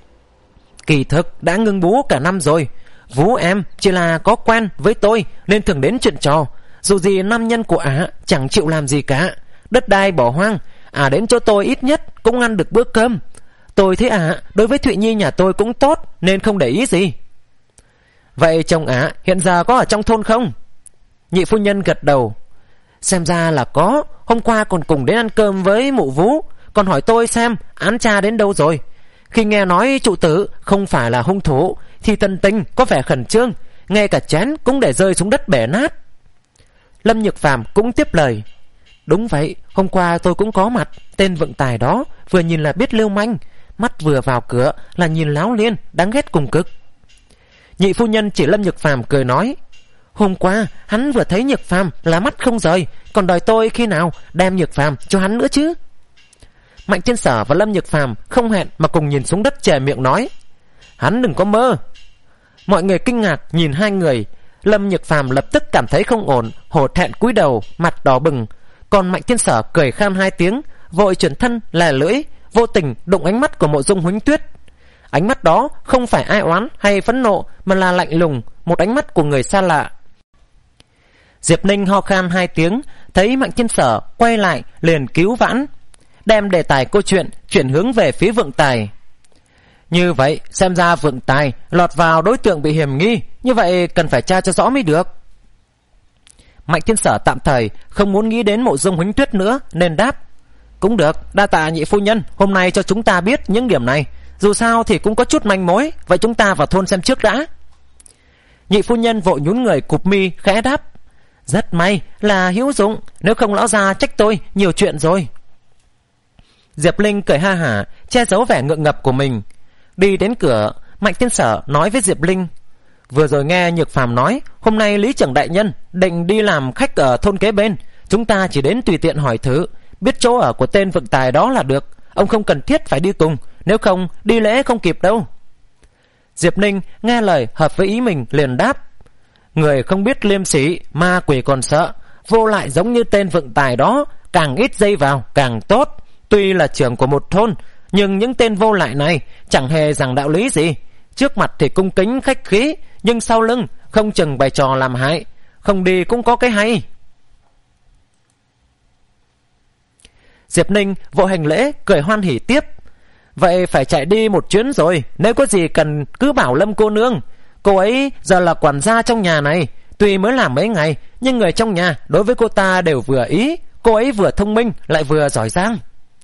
Speaker 1: kỳ thực đã ngưng bú cả năm rồi, Vú em chỉ là có quen với tôi nên thường đến chuyện trò, dù gì nam nhân của ả chẳng chịu làm gì cả, đất đai bỏ hoang, ả đến chỗ tôi ít nhất cũng ăn được bữa cơm. Tôi thấy ả đối với Thụy Nhi nhà tôi cũng tốt nên không để ý gì. Vậy chồng ả hiện giờ có ở trong thôn không? Nhị phu nhân gật đầu, xem ra là có, hôm qua còn cùng đến ăn cơm với mụ Vú, còn hỏi tôi xem án cha đến đâu rồi. Khi nghe nói trụ tử không phải là hung thủ thì tân tình có vẻ khẩn trương, ngay cả chén cũng để rơi xuống đất bể nát. Lâm Nhược Phàm cũng tiếp lời, đúng vậy, hôm qua tôi cũng có mặt, tên vượng tài đó vừa nhìn là biết lưu manh, mắt vừa vào cửa là nhìn láo liên, đáng ghét cùng cực. Nhị phu nhân chỉ Lâm Nhược Phàm cười nói, hôm qua hắn vừa thấy Nhược Phàm là mắt không rời, còn đòi tôi khi nào đem Nhược Phàm cho hắn nữa chứ. Mạnh Thiên Sở và Lâm Nhược Phàm không hẹn mà cùng nhìn xuống đất chè miệng nói, hắn đừng có mơ. Mọi người kinh ngạc nhìn hai người. Lâm Nhược Phàm lập tức cảm thấy không ổn, hổ thẹn cúi đầu, mặt đỏ bừng. Còn Mạnh Thiên Sở cười khan hai tiếng, vội chuyển thân lè lưỡi, vô tình đụng ánh mắt của Mộ Dung Huỳnh Tuyết. Ánh mắt đó không phải ai oán hay phẫn nộ, mà là lạnh lùng, một ánh mắt của người xa lạ. Diệp Ninh ho khan hai tiếng, thấy Mạnh Thiên Sở quay lại liền cứu vãn, đem đề tài câu chuyện chuyển hướng về phía vượng tài. Như vậy xem ra vượng tài lọt vào đối tượng bị hiểm nghi, như vậy cần phải tra cho rõ mới được. Mạnh Thiên Sở tạm thời không muốn nghĩ đến Mộ Dung Huỳnh Tuyết nữa nên đáp, cũng được, đa tạ nhị phu nhân hôm nay cho chúng ta biết những điểm này, dù sao thì cũng có chút manh mối, vậy chúng ta vào thôn xem trước đã. Nhị phu nhân vội nhún người cụp mi khẽ đáp, rất may là hữu dụng, nếu không lão già trách tôi nhiều chuyện rồi. Diệp Linh cười ha hả, che giấu vẻ ngượng ngập của mình. Đi đến cửa, Mạnh Thiên Sở nói với Diệp Linh, vừa rồi nghe Nhược Phàm nói hôm nay Lý Trưởng đại nhân định đi làm khách ở thôn kế bên, chúng ta chỉ đến tùy tiện hỏi thử, biết chỗ ở của tên vượng tài đó là được, ông không cần thiết phải đi cùng, nếu không đi lễ không kịp đâu. Diệp Ninh nghe lời hợp với ý mình liền đáp: người không biết liêm sỉ, ma quỷ còn sợ, vô lại giống như tên vượng tài đó, càng ít dây vào càng tốt. Tuy là trưởng của một thôn, nhưng những tên vô lại này chẳng hề rằng đạo lý gì. Trước mặt thì cung kính khách khí, nhưng sau lưng không chừng bày trò làm hại. Không đi cũng có cái hay. Diệp Ninh vội hành lễ, cười hoan hỉ tiếp: vậy phải chạy đi một chuyến rồi, nếu có gì cần cứ bảo Lâm cô nương. Cô ấy giờ là quản gia trong nhà này, tuy mới làm mấy ngày, nhưng người trong nhà đối với cô ta đều vừa ý. Cô ấy vừa thông minh lại vừa giỏi giang.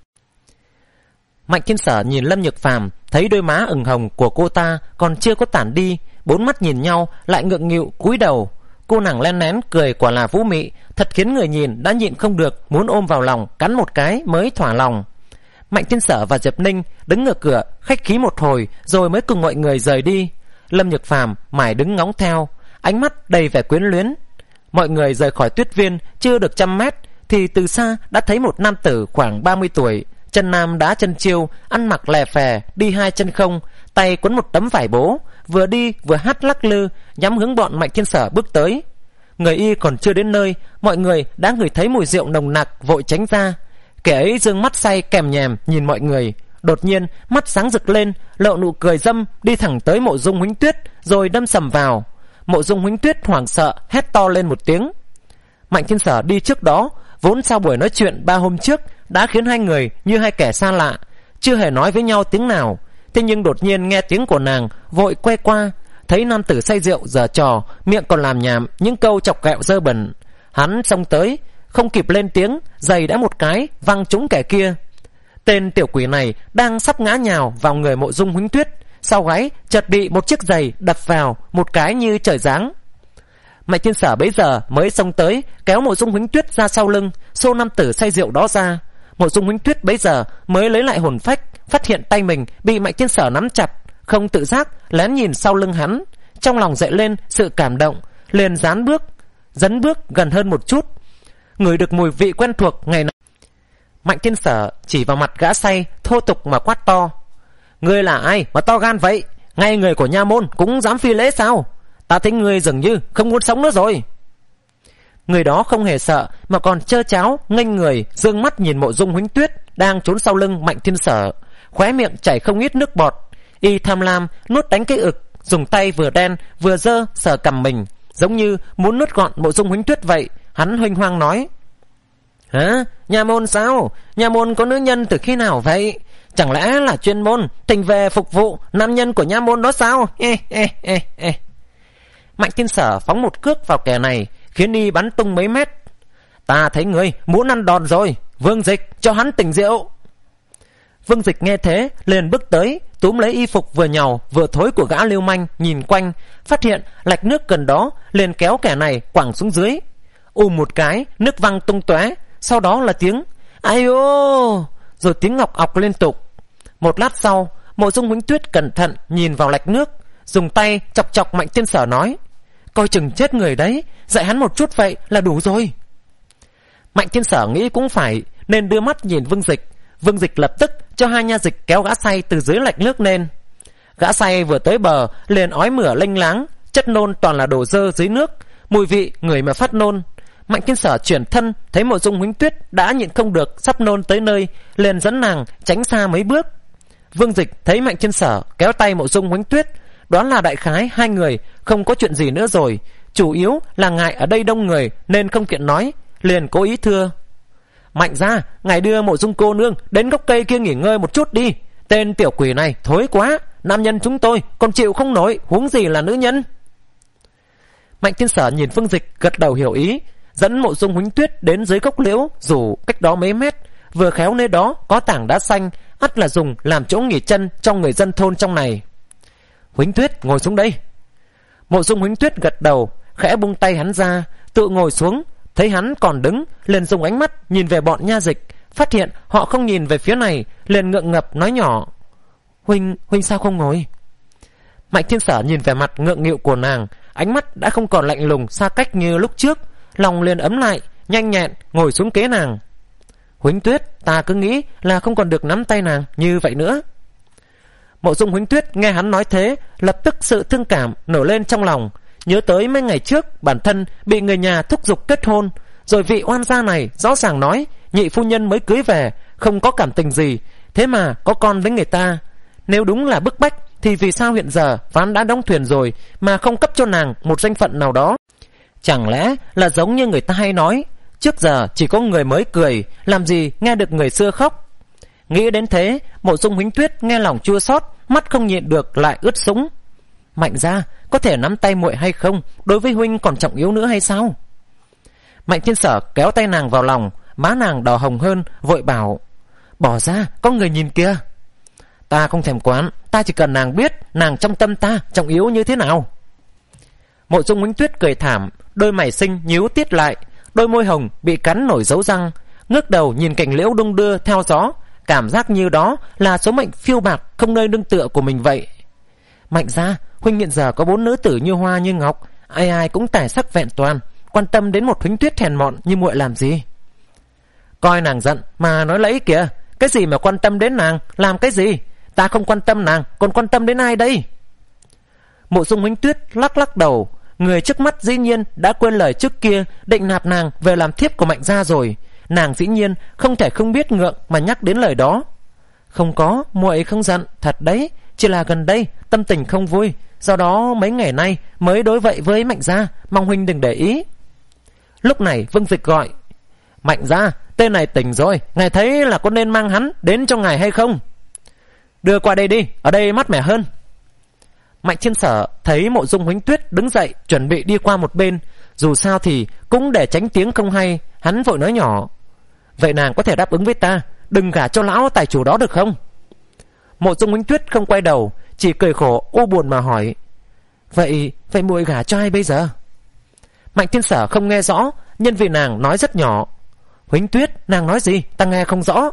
Speaker 1: Mạnh Thiên Sở nhìn Lâm Nhược Phàm, thấy đôi má ửng hồng của cô ta còn chưa có tản đi, bốn mắt nhìn nhau lại ngượng nghịu cúi đầu. Cô nàng len lén cười quả là vũ mị, thật khiến người nhìn đã nhịn không được muốn ôm vào lòng cắn một cái mới thỏa lòng. Mạnh Thiên Sở và Diệp Ninh đứng ở cửa khách khí một hồi rồi mới cùng mọi người rời đi. Lâm Nhược Phàm mải đứng ngóng theo, ánh mắt đầy vẻ quyến luyến. Mọi người rời khỏi Tuyết Viên chưa được trăm mét thì từ xa đã thấy một nam tử khoảng ba mươi tuổi, chân nam đá chân chiêu, ăn mặc lè phè, đi hai chân không, tay quấn một tấm vải bố, vừa đi vừa hát lắc lư, nhắm hướng bọn Mạnh Thiên Sở bước tới. Người y còn chưa đến nơi, mọi người đã ngửi thấy mùi rượu nồng nặc, vội tránh ra. Kẻ ấy dương mắt say kèm nhèm nhìn mọi người, đột nhiên mắt sáng rực lên, lộ nụ cười dâm, đi thẳng tới Mộ Dung Huỳnh Tuyết rồi đâm sầm vào. Mộ Dung Huỳnh Tuyết hoảng sợ hét to lên một tiếng. Mạnh Thiên Sở đi trước đó, vốn sau buổi nói chuyện ba hôm trước đã khiến hai người như hai kẻ xa lạ, chưa hề nói với nhau tiếng nào. Thế nhưng đột nhiên nghe tiếng của nàng, vội quay qua, thấy nam tử say rượu giở trò, miệng còn làm nhảm những câu chọc ghẹo dơ bẩn. Hắn xông tới, không kịp lên tiếng, giày đã một cái văng trúng kẻ kia. Tên tiểu quỷ này đang sắp ngã nhào vào người Mộ Dung Huỳnh Tuyết, sau gáy chợt bị một chiếc giày đập vào, một cái như trời giáng. Mạnh Thiên Sở bấy giờ mới xông tới, kéo Mộ Dung Huỳnh Tuyết ra sau lưng, xô nam tử say rượu đó ra. Mộ Dung Huỳnh Tuyết bấy giờ mới lấy lại hồn phách, phát hiện tay mình bị Mạnh Thiên Sở nắm chặt, không tự giác lén nhìn sau lưng hắn, trong lòng dậy lên sự cảm động, liền dán bước, dấn bước gần hơn một chút. Ngửi được mùi vị quen thuộc ngày nào, Mạnh Thiên Sở chỉ vào mặt gã say, thô tục mà quát to: ngươi là ai mà to gan vậy? Ngay người của nha môn cũng dám phi lễ sao? Ta thấy ngươi dường như không muốn sống nữa rồi. Người đó không hề sợ mà còn trơ cháo nghênh người, dương mắt nhìn Mộ Dung Huỳnh Tuyết đang trốn sau lưng Mạnh Thiên Sở, khóe miệng chảy không ít nước bọt. Y tham lam nuốt đánh cái ực, dùng tay vừa đen vừa dơ sờ cằm mình, giống như muốn nuốt gọn Mộ Dung Huỳnh Tuyết vậy. Hắn huênh hoang nói: hả? Nha môn sao? Nha môn có nữ nhân từ khi nào vậy? Chẳng lẽ là chuyên môn tình về phục vụ nam nhân của nha môn đó sao? Ê, ê, ê, ê. Mạnh Thiên Sở phóng một cước vào kẻ này, khiến y bắn tung mấy mét. Ta thấy ngươi muốn ăn đòn rồi, Vương Dịch, cho hắn tỉnh rượu. Vương Dịch nghe thế liền bước tới, túm lấy y phục vừa nhàu vừa thối của gã lưu manh, nhìn quanh, phát hiện lạch nước gần đó, liền kéo kẻ này quẳng xuống dưới. ùm một cái, nước văng tung tóe, sau đó là tiếng ai ô, rồi tiếng ngọc ọc liên tục. Một lát sau, Mộ Dung Huỳnh Tuyết cẩn thận nhìn vào lạch nước, dùng tay chọc chọc Mạnh Thiên Sở nói: coi chừng chết người đấy, dạy hắn một chút vậy là đủ rồi. Mạnh Thiên Sở nghĩ cũng phải, nên đưa mắt nhìn Vương Dịch. Vương Dịch lập tức cho hai nha dịch kéo gã say từ dưới lạch nước lên. Gã say vừa tới bờ liền ói mửa lênh láng, chất nôn toàn là đồ dơ dưới nước, mùi vị người mà phát nôn. Mạnh Thiên Sở chuyển thân thấy Mộ Dung Huỳnh Tuyết đã nhịn không được, sắp nôn tới nơi, liền dẫn nàng tránh xa mấy bước. Vương Dịch thấy Mạnh Thiên Sở kéo tay Mộ Dung Huỳnh Tuyết, đoán là đại khái hai người không có chuyện gì nữa rồi, chủ yếu là ngại ở đây đông người nên không tiện nói, liền cố ý thưa: Mạnh gia, ngài đưa Mộ Dung cô nương đến gốc cây kia nghỉ ngơi một chút đi. Tên tiểu quỷ này thối quá, nam nhân chúng tôi còn chịu không nổi, huống gì là nữ nhân. Mạnh Thiên Sở nhìn Vương Dịch gật đầu hiểu ý, dẫn Mộ Dung Huỳnh Tuyết đến dưới gốc liễu rủ cách đó mấy mét. Vừa khéo nơi đó có tảng đá xanh, ắt là dùng làm chỗ nghỉ chân cho người dân thôn trong này. Huỳnh Tuyết, ngồi xuống đây. Mộ Dung Huỳnh Tuyết gật đầu, khẽ buông tay hắn ra, tự ngồi xuống. Thấy hắn còn đứng, liền dùng ánh mắt nhìn về bọn nha dịch, phát hiện họ không nhìn về phía này, liền ngượng ngập nói nhỏ: Huynh, Huynh sao không ngồi? Mạnh Thiên Sở nhìn về mặt ngượng nghịu của nàng, ánh mắt đã không còn lạnh lùng xa cách như lúc trước, lòng liền ấm lại, nhanh nhẹn ngồi xuống kế nàng. Huỳnh Tuyết, ta cứ nghĩ là không còn được nắm tay nàng như vậy nữa. Mộ Dung Huỳnh Tuyết nghe hắn nói thế, lập tức sự thương cảm nổi lên trong lòng, nhớ tới mấy ngày trước bản thân bị người nhà thúc giục kết hôn, rồi vị oan gia này rõ ràng nói nhị phu nhân mới cưới về, không có cảm tình gì, thế mà có con với người ta. Nếu đúng là bức bách thì vì sao hiện giờ ván đã đóng thuyền rồi mà không cấp cho nàng một danh phận nào đó? Chẳng lẽ là giống như người ta hay nói, trước giờ chỉ có người mới cười, làm gì nghe được người xưa khóc? Nghĩ đến thế, Mộ Dung Huỳnh Tuyết nghe lòng chua xót, mắt không nhịn được lại ướt sũng. Mạnh gia có thể nắm tay muội hay không, đối với huynh còn trọng yếu nữa hay sao? Mạnh Thiên Sở kéo tay nàng vào lòng, má nàng đỏ hồng hơn, vội bảo: bỏ ra, có người nhìn kìa. Ta không thèm quán, ta chỉ cần nàng biết nàng trong tâm ta trọng yếu như thế nào. Mộ Dung Huỳnh Tuyết cười thảm, đôi mày xinh nhíu tít lại, đôi môi hồng bị cắn nổi dấu răng, ngước đầu nhìn cành liễu đung đưa theo gió, cảm giác như đó là số mệnh phiêu bạc không nơi nương tựa của mình vậy. Mạnh gia, huynh hiện giờ có bốn nữ tử như hoa như ngọc, ai ai cũng tài sắc vẹn toàn, quan tâm đến một Huỳnh Tuyết hèn mọn như muội làm gì? Coi nàng giận mà nói lấy kìa, cái gì mà quan tâm đến nàng, làm cái gì? Ta không quan tâm nàng, còn quan tâm đến ai đây? Mộ Dung Huỳnh Tuyết lắc lắc đầu, người trước mắt dĩ nhiên đã quên lời trước kia định nạp nàng về làm thiếp của Mạnh gia rồi, nàng dĩ nhiên không thể không biết ngượng mà nhắc đến lời đó. Không có, muội không giận, thật đấy, chỉ là gần đây tâm tình không vui, do đó mấy ngày nay mới đối vậy với Mạnh gia, mong huynh đừng để ý. Lúc này Vương Dịch gọi: Mạnh gia, tên này tỉnh rồi, ngài thấy là có nên mang hắn đến cho ngài hay không? Đưa qua đây đi, ở đây mát mẻ hơn. Mạnh Thiên Sở thấy Mộ Dung Huỳnh Tuyết đứng dậy chuẩn bị đi qua một bên, dù sao thì cũng để tránh tiếng không hay, hắn vội nói nhỏ: vậy nàng có thể đáp ứng với ta, đừng gả cho lão tài chủ đó được không? Mộ Dung Huỳnh Tuyết không quay đầu, chỉ cười khổ u buồn mà hỏi: Vậy, vậy muội gả cho ai bây giờ? Mạnh Thiên Sở không nghe rõ, nhân vì nàng nói rất nhỏ. Huỳnh Tuyết, nàng nói gì, ta nghe không rõ.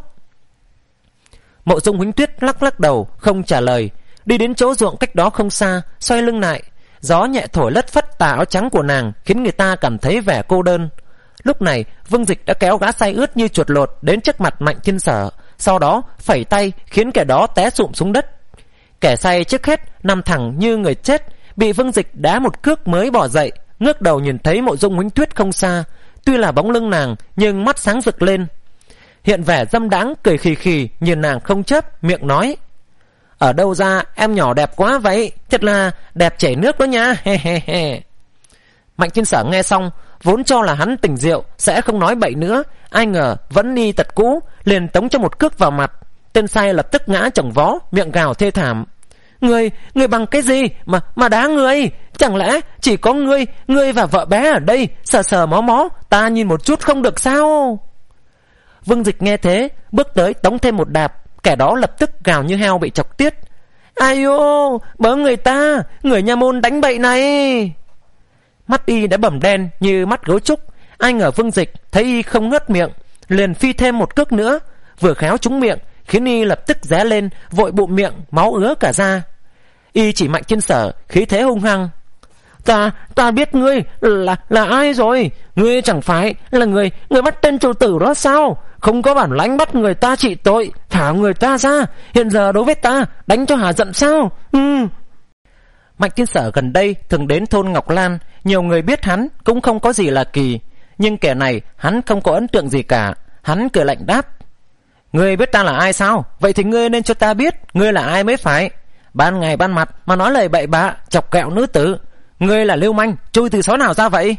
Speaker 1: Mộ Dung Huỳnh Tuyết lắc lắc đầu, không trả lời, đi đến chỗ ruộng cách đó không xa, xoay lưng lại. Gió nhẹ thổi lất phất tà áo trắng của nàng, khiến người ta cảm thấy vẻ cô đơn. Lúc này, Vương Dịch đã kéo gã say ướt như chuột lột đến trước mặt Mạnh Thiên Sở, sau đó phẩy tay khiến kẻ đó té sụm xuống đất. Kẻ say trước hết nằm thẳng như người chết, bị Vương Dịch đá một cước mới bỏ dậy, ngước đầu nhìn thấy Mộ Dung Huỳnh Tuyết không xa, tuy là bóng lưng nàng nhưng mắt sáng rực lên, hiện vẻ dâm đãng, cười khì khì nhìn nàng không chớp, miệng nói: ở đâu ra em nhỏ đẹp quá vậy, thật là đẹp chảy nước đó nha, he he he. Mạnh Thiên Sở nghe xong, vốn cho là hắn tỉnh rượu sẽ không nói bậy nữa, ai ngờ vẫn đi tật cũ, liền tống cho một cước vào mặt. Tên say lập tức ngã chồng vó, miệng gào thê thảm: Ngươi, ngươi bằng cái gì mà mà đá ngươi? Chẳng lẽ chỉ có ngươi, ngươi và vợ bé ở đây, sờ sờ mó mó, ta nhìn một chút không được sao? Vương Dịch nghe thế, bước tới tống thêm một đạp, kẻ đó lập tức gào như heo bị chọc tiết: Ai ô, bớ người ta, người nha môn đánh bậy này. Mắt y đã bầm đen như mắt gấu trúc, ai ngờ Vương Dịch thấy y không ngớt miệng, liền phi thêm một cước nữa, vừa khéo trúng miệng, khiến y lập tức ré lên, vội bụm miệng, máu ứa cả ra. Y chỉ Mạnh Thiên Sở, khí thế hung hăng: Ta, ta biết ngươi là là ai rồi, ngươi chẳng phải là người người bắt tên chủ tử đó sao? Không có bản lãnh bắt người ta trị tội, thả người ta ra, hiện giờ đối với ta đánh cho hả giận sao? Ừ. Mạnh Thiên Sở gần đây thường đến thôn Ngọc Lan, nhiều người biết hắn cũng không có gì là kỳ, nhưng kẻ này hắn không có ấn tượng gì cả. Hắn cười lạnh đáp: Ngươi biết ta là ai sao? Vậy thì ngươi nên cho ta biết ngươi là ai mới phải. Ban ngày ban mặt mà nói lời bậy bạ, chọc kẹo nữ tử, ngươi là lưu manh, chui từ xó nào ra vậy?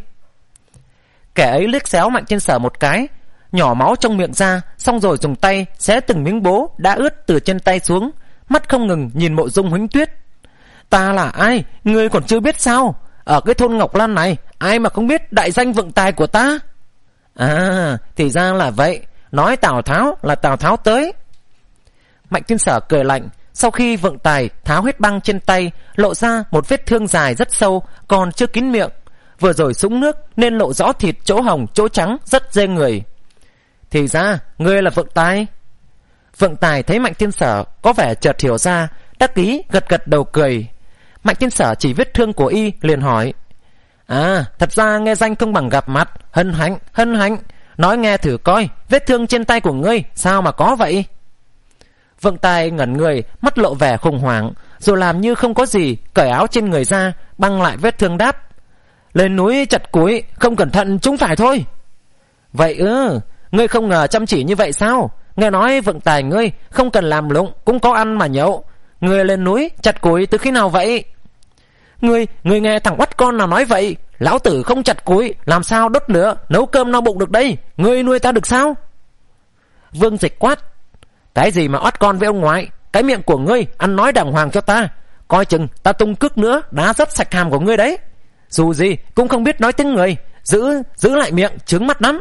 Speaker 1: Kẻ ấy liếc xéo Mạnh Thiên Sở một cái, nhỏ máu trong miệng ra, xong rồi dùng tay xé từng miếng bố đã ướt từ trên tay xuống, mắt không ngừng nhìn Mộ Dung Huỳnh Tuyết. Ta là ai, ngươi còn chưa biết sao? Ở cái thôn Ngọc Lan này, ai mà không biết đại danh vượng tài của ta? À, thì ra là vậy, nói Tào Tháo là Tào Tháo tới. Mạnh Thiên Sở cười lạnh, sau khi vượng tài tháo huyết băng trên tay, lộ ra một vết thương dài rất sâu, còn chưa kín miệng, vừa rồi sũng nước nên lộ rõ thịt chỗ hồng chỗ trắng, rất dê người. Thì ra ngươi là vượng tài. Vượng tài thấy Mạnh Thiên Sở có vẻ chợt hiểu ra, đắc ý gật gật đầu cười. Mạnh Thiên Sở chỉ vết thương của y liền hỏi: À, thật ra nghe danh không bằng gặp mặt, hân hạnh, hân hạnh. Nói nghe thử coi, vết thương trên tay của ngươi sao mà có vậy? Vượng Tài ngẩn người, mắt lộ vẻ khủng hoảng, rồi làm như không có gì, cởi áo trên người ra, băng lại vết thương đáp: lên núi chặt củi, không cẩn thận chúng phải thôi. Vậy ư? Ngươi không ngờ chăm chỉ như vậy sao? Nghe nói Vượng Tài ngươi không cần làm lụng cũng có ăn mà nhậu. Ngươi lên núi chặt củi từ khi nào vậy? Ngươi, ngươi nghe thằng oắt con nào nói vậy? Lão tử không chặt củi, làm sao đốt lửa nấu cơm no bụng được đây? Ngươi nuôi ta được sao? Vương Dịch quát: cái gì mà oắt con với ông ngoại? Cái miệng của ngươi ăn nói đàng hoàng cho ta, coi chừng ta tung cước nữa đá rất sạch hàm của ngươi đấy. Dù gì cũng không biết nói tiếng người, giữ giữ lại miệng, trướng mắt lắm.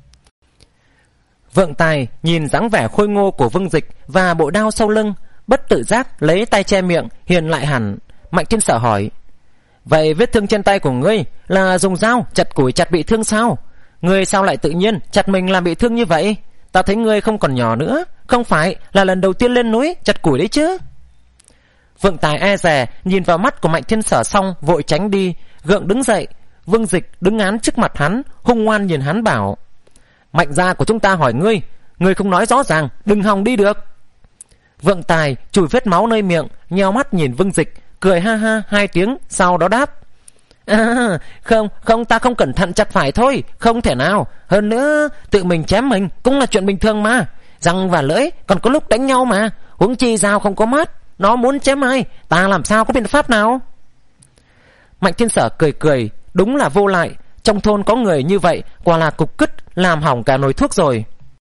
Speaker 1: Vượng Tài nhìn dáng vẻ khôi ngô của Vương Dịch và bộ đao sau lưng, bất tự giác lấy tay che miệng, hiền lại hẳn. Mạnh Thiên Sở hỏi: vậy vết thương trên tay của ngươi là dùng dao chặt củi chặt bị thương sao? Ngươi sao lại tự nhiên chặt mình làm bị thương như vậy? Ta thấy ngươi không còn nhỏ nữa, không phải là lần đầu tiên lên núi chặt củi đấy chứ? Vượng Tài e dè nhìn vào mắt của Mạnh Thiên Sở xong vội tránh đi, gượng đứng dậy. Vương Dịch đứng án trước mặt hắn, hung ngoan nhìn hắn bảo: Mạnh gia của chúng ta hỏi ngươi, ngươi không nói rõ ràng, đừng hòng đi được. Vượng Tài chùi vết máu nơi miệng, nheo mắt nhìn Vương Dịch, cười ha ha hai tiếng, sau đó đáp: à, không, không, ta không cẩn thận chặt phải thôi, không thể nào. Hơn nữa, tự mình chém mình cũng là chuyện bình thường mà. Răng và lưỡi còn có lúc đánh nhau mà, huống chi dao không có mát, nó muốn chém ai, ta làm sao có biện pháp nào? Mạnh Thiên Sở cười cười, đúng là vô lại. Trong thôn có người như vậy, quả là cục cứt, làm hỏng cả nồi thuốc rồi.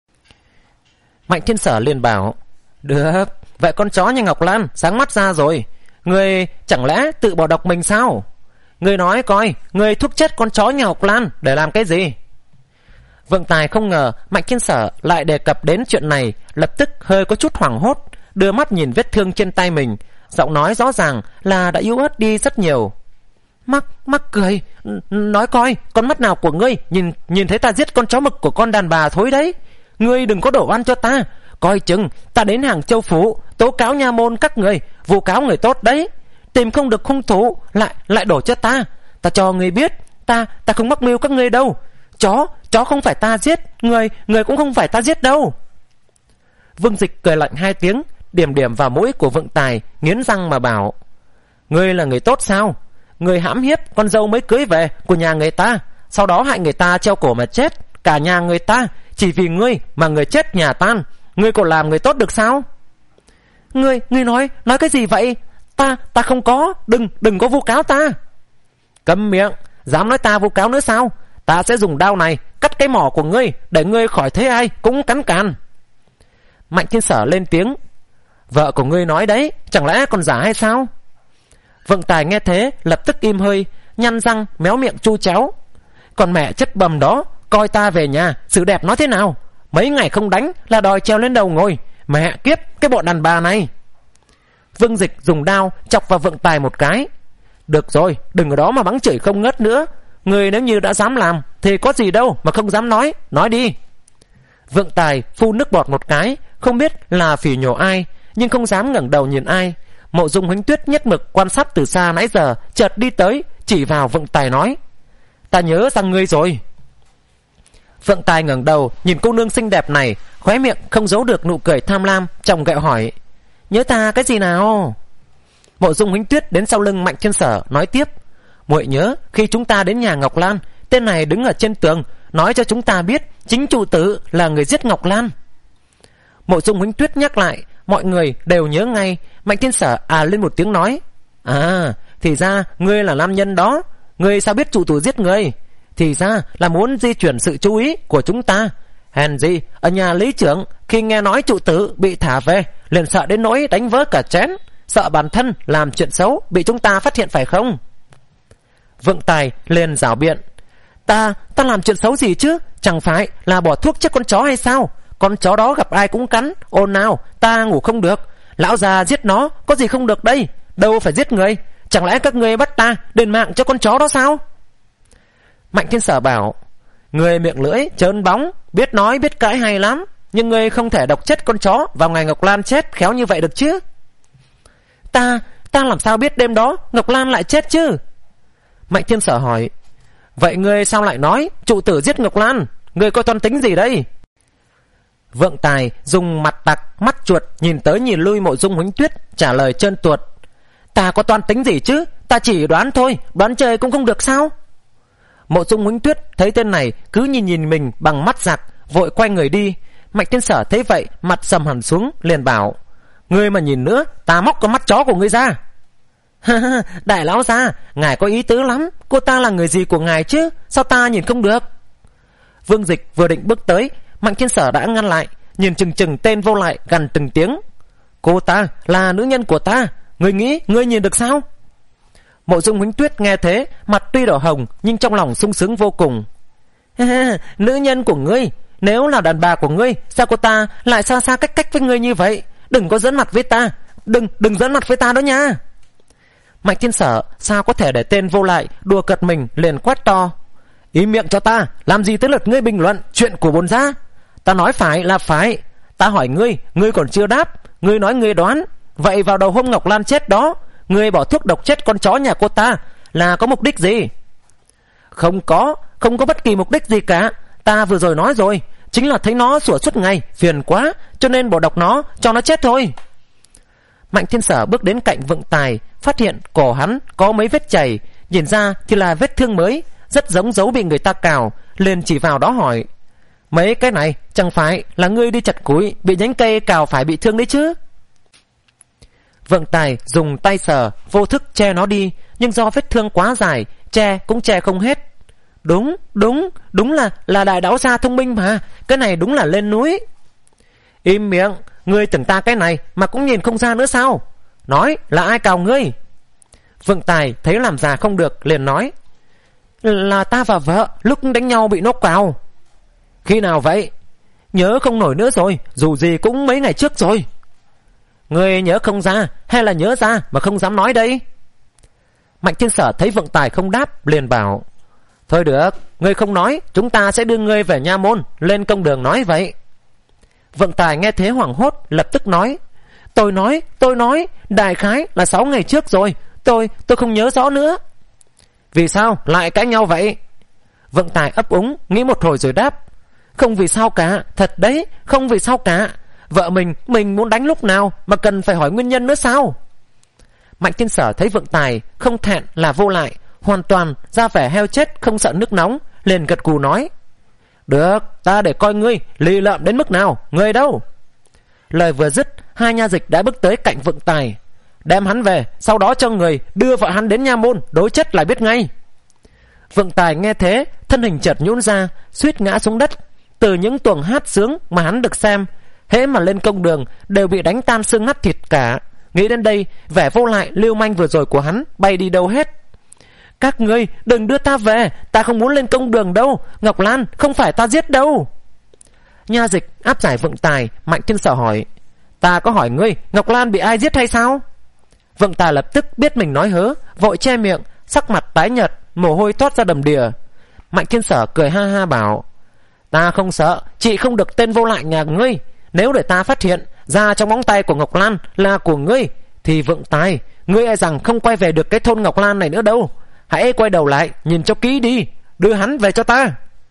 Speaker 1: Mạnh Thiên Sở liền bảo: được, vậy con chó như Ngọc Lan sáng mắt ra rồi. Ngươi chẳng lẽ tự bỏ độc mình sao? Ngươi nói coi, ngươi thuốc chết con chó nhà Ngọc Lan để làm cái gì? Vượng Tài không ngờ Mạnh Thiên Sở lại đề cập đến chuyện này, lập tức hơi có chút hoảng hốt, đưa mắt nhìn vết thương trên tay mình, giọng nói rõ ràng là đã yếu ớt đi rất nhiều. Mắc, mắc cười, nói coi, con mắt nào của ngươi nhìn nhìn thấy ta giết con chó mực của con đàn bà thối đấy? Ngươi đừng có đổ oan cho ta, coi chừng ta đến Hàng Châu Phủ tố cáo nha môn các người vu cáo người tốt đấy. Tìm không được hung thủ lại lại đổ cho ta. Ta cho ngươi biết, ta ta không mắc mưu các ngươi đâu. Chó, chó không phải ta giết, người, người cũng không phải ta giết đâu. Vương Dịch cười lạnh hai tiếng, điểm điểm vào mũi của Vượng Tài, nghiến răng mà bảo: ngươi là người tốt sao? Người hãm hiếp con dâu mới cưới về của nhà người ta, sau đó hại người ta treo cổ mà chết, cả nhà người ta chỉ vì ngươi mà người chết nhà tan. Ngươi còn làm người tốt được sao? Ngươi, ngươi nói, nói cái gì vậy? Ta, ta không có, đừng, đừng có vu cáo ta. Câm miệng, dám nói ta vu cáo nữa sao? Ta sẽ dùng đao này cắt cái mỏ của ngươi, để ngươi khỏi thấy ai cũng cắn càn. Mạnh Thiên Sở lên tiếng: vợ của ngươi nói đấy, chẳng lẽ còn giả hay sao? Vượng Tài nghe thế lập tức im hơi, nhăn răng méo miệng chu chéo: còn mẹ chất bầm đó, coi ta về nhà xử đẹp nó thế nào? Mấy ngày không đánh là đòi treo lên đầu ngồi. Mẹ kiếp, cái bọn đàn bà này. Vương Dịch dùng đao chọc vào Vượng Tài một cái: được rồi, đừng ở đó mà mắng chửi không ngớt nữa. Người nếu như đã dám làm thì có gì đâu mà không dám nói, nói đi. Vượng Tài phun nước bọt một cái, không biết là phỉ nhổ ai, nhưng không dám ngẩng đầu nhìn ai. Mộ Dung Huánh Tuyết nhất mực quan sát từ xa nãy giờ, chợt đi tới chỉ vào Vượng Tài nói: ta nhớ ra ngươi rồi. Vượng Tài ngẩng đầu nhìn cô nương xinh đẹp này, khóe miệng không giấu được nụ cười tham lam, chồng ghẹo hỏi: nhớ ta cái gì nào? Mộ Dung Huánh Tuyết đến sau lưng Mạnh Thiên Sở nói tiếp: muội nhớ khi chúng ta đến nhà Ngọc Lan, tên này đứng ở trên tường nói cho chúng ta biết chính chủ tử là người giết Ngọc Lan. Mộ Dung Huánh Tuyết nhắc lại, mọi người đều nhớ ngay. Mạnh Thiên Sở à lên một tiếng nói: à, thì ra ngươi là nam nhân đó. Ngươi sao biết chủ tử giết ngươi? Thì ra là muốn di chuyển sự chú ý của chúng ta. Hèn gì ở nhà lý trưởng khi nghe nói chủ tử bị thả về, liền sợ đến nỗi đánh vỡ cả chén, sợ bản thân làm chuyện xấu bị chúng ta phát hiện phải không? Vượng Tài liền giảo biện: Ta, ta làm chuyện xấu gì chứ? Chẳng phải là bỏ thuốc chết con chó hay sao? Con chó đó gặp ai cũng cắn, ồn nào, ta ngủ không được. Lão già giết nó, có gì không được đây? Đâu phải giết người. Chẳng lẽ các ngươi bắt ta đền mạng cho con chó đó sao? Mạnh Thiên Sở bảo: người miệng lưỡi trơn bóng, biết nói biết cãi hay lắm, nhưng người không thể độc chết con chó vào ngày Ngọc Lan chết khéo như vậy được chứ. Ta, ta làm sao biết đêm đó Ngọc Lan lại chết chứ? Mạnh Thiên Sở hỏi: vậy ngươi sao lại nói trụ tử giết Ngọc Lan? Ngươi có toan tính gì đây? Vượng Tài dùng mặt tặc mắt chuột nhìn tới nhìn lui Mộ Dung Huỳnh Tuyết, trả lời trơn tuột: Ta có toan tính gì chứ, ta chỉ đoán thôi, đoán chơi cũng không được sao? Mộ Dung Huỳnh Tuyết thấy tên này cứ nhìn nhìn mình bằng mắt giặc, vội quay người đi. Mạnh Thiên Sở thấy vậy, mặt sầm hẳn xuống, liền bảo: Ngươi mà nhìn nữa, ta móc con mắt chó của ngươi ra. Đại lão gia, ngài có ý tứ lắm, cô ta là người gì của ngài chứ, sao ta nhìn không được? Vương Dịch vừa định bước tới, Mạnh Thiên Sở đã ngăn lại, nhìn chừng chừng tên vô lại, gằn từng tiếng: Cô ta là nữ nhân của ta, ngươi nghĩ ngươi nhìn được sao? Mộ Dung Huỳnh Tuyết nghe thế, mặt tuy đỏ hồng nhưng trong lòng sung sướng vô cùng. Nữ nhân của ngươi, nếu là đàn bà của ngươi, sao cô ta lại xa xa cách cách với ngươi như vậy? Đừng có giỡn mặt với ta, đừng đừng giỡn mặt với ta đó nha. Mạnh Thiên Sở sao có thể để tên vô lại đùa cợt mình, liền quát to: Im miệng cho ta, làm gì tới lượt ngươi bình luận chuyện của bồn gia? Ta nói phải là phải, ta hỏi ngươi, ngươi còn chưa đáp. Ngươi nói ngươi đoán, vậy vào đầu hôm Ngọc Lan chết đó, ngươi bỏ thuốc độc chết con chó nhà cô ta là có mục đích gì? Không có, không có bất kỳ mục đích gì cả. Ta vừa rồi nói rồi, chính là thấy nó sủa suốt ngày, phiền quá, cho nên bỏ độc nó, cho nó chết thôi. Mạnh Thiên Sở bước đến cạnh Vượng Tài, phát hiện cổ hắn có mấy vết chảy, nhìn ra thì là vết thương mới, rất giống dấu bị người ta cào, liền chỉ vào đó hỏi: Mấy cái này chẳng phải là ngươi đi chặt củi bị nhánh cây cào phải bị thương đấy chứ? Vượng Tài dùng tay sờ, vô thức che nó đi, nhưng do vết thương quá dài, che cũng che không hết. Đúng, đúng, đúng là là đại đáo gia thông minh mà, cái này đúng là lên núi. Im miệng, ngươi tưởng ta cái này mà cũng nhìn không ra nữa sao? Nói là ai cào ngươi? Vượng Tài thấy làm già không được, liền nói: Là ta và vợ lúc đánh nhau bị nó cào. Khi nào vậy? Nhớ không nổi nữa rồi, dù gì cũng mấy ngày trước rồi. Ngươi nhớ không ra hay là nhớ ra mà không dám nói đây? Mạnh Thiên Sở thấy Vượng Tài không đáp, liền bảo: Thôi được, ngươi không nói, chúng ta sẽ đưa ngươi về nha môn, lên công đường nói vậy. Vượng Tài nghe thế hoảng hốt, lập tức nói: Tôi nói, tôi nói, đại khái là sáu ngày trước rồi, tôi, tôi không nhớ rõ nữa. Vì sao lại cãi nhau vậy? Vượng Tài ấp úng, nghĩ một hồi rồi đáp: Không vì sao cả, thật đấy, không vì sao cả. Vợ mình, mình muốn đánh lúc nào mà cần phải hỏi nguyên nhân nữa sao? Mạnh Thiên Sở thấy Vượng Tài không thẹn là vô lại, hoàn toàn ra vẻ heo chết không sợ nước nóng, liền gật gù nói: Được, ta để coi ngươi lì lợm đến mức nào, ngươi đâu? Lời vừa dứt, hai nha dịch đã bước tới cạnh Vượng Tài: Đem hắn về, sau đó cho người đưa vợ hắn đến nha môn, đối chất lại biết ngay. Vượng Tài nghe thế, thân hình chợt nhũn ra, suýt ngã xuống đất. Từ những tuồng hát sướng mà hắn được xem, hễ mà lên công đường đều bị đánh tan xương nát thịt cả. Nghĩ đến đây, vẻ vô lại lưu manh vừa rồi của hắn bay đi đâu hết. Các ngươi đừng đưa ta về, ta không muốn lên công đường đâu, Ngọc Lan không phải ta giết đâu. Nha dịch áp giải Vượng Tài. Mạnh Thiên Sở hỏi: Ta có hỏi ngươi Ngọc Lan bị ai giết hay sao? Vượng Tài lập tức biết mình nói hớ, vội che miệng, sắc mặt tái nhợt, mồ hôi toát ra đầm đìa. Mạnh Thiên Sở cười ha ha bảo: Ta không sợ, chị không được tên vô lại nhà ngươi. Nếu để ta phát hiện ra trong móng tay của Ngọc Lan là của ngươi, thì Vượng Tài, ngươi e rằng không quay về được cái thôn Ngọc Lan này nữa đâu. Hãy quay đầu lại nhìn cho kỹ đi, đưa hắn về cho ta.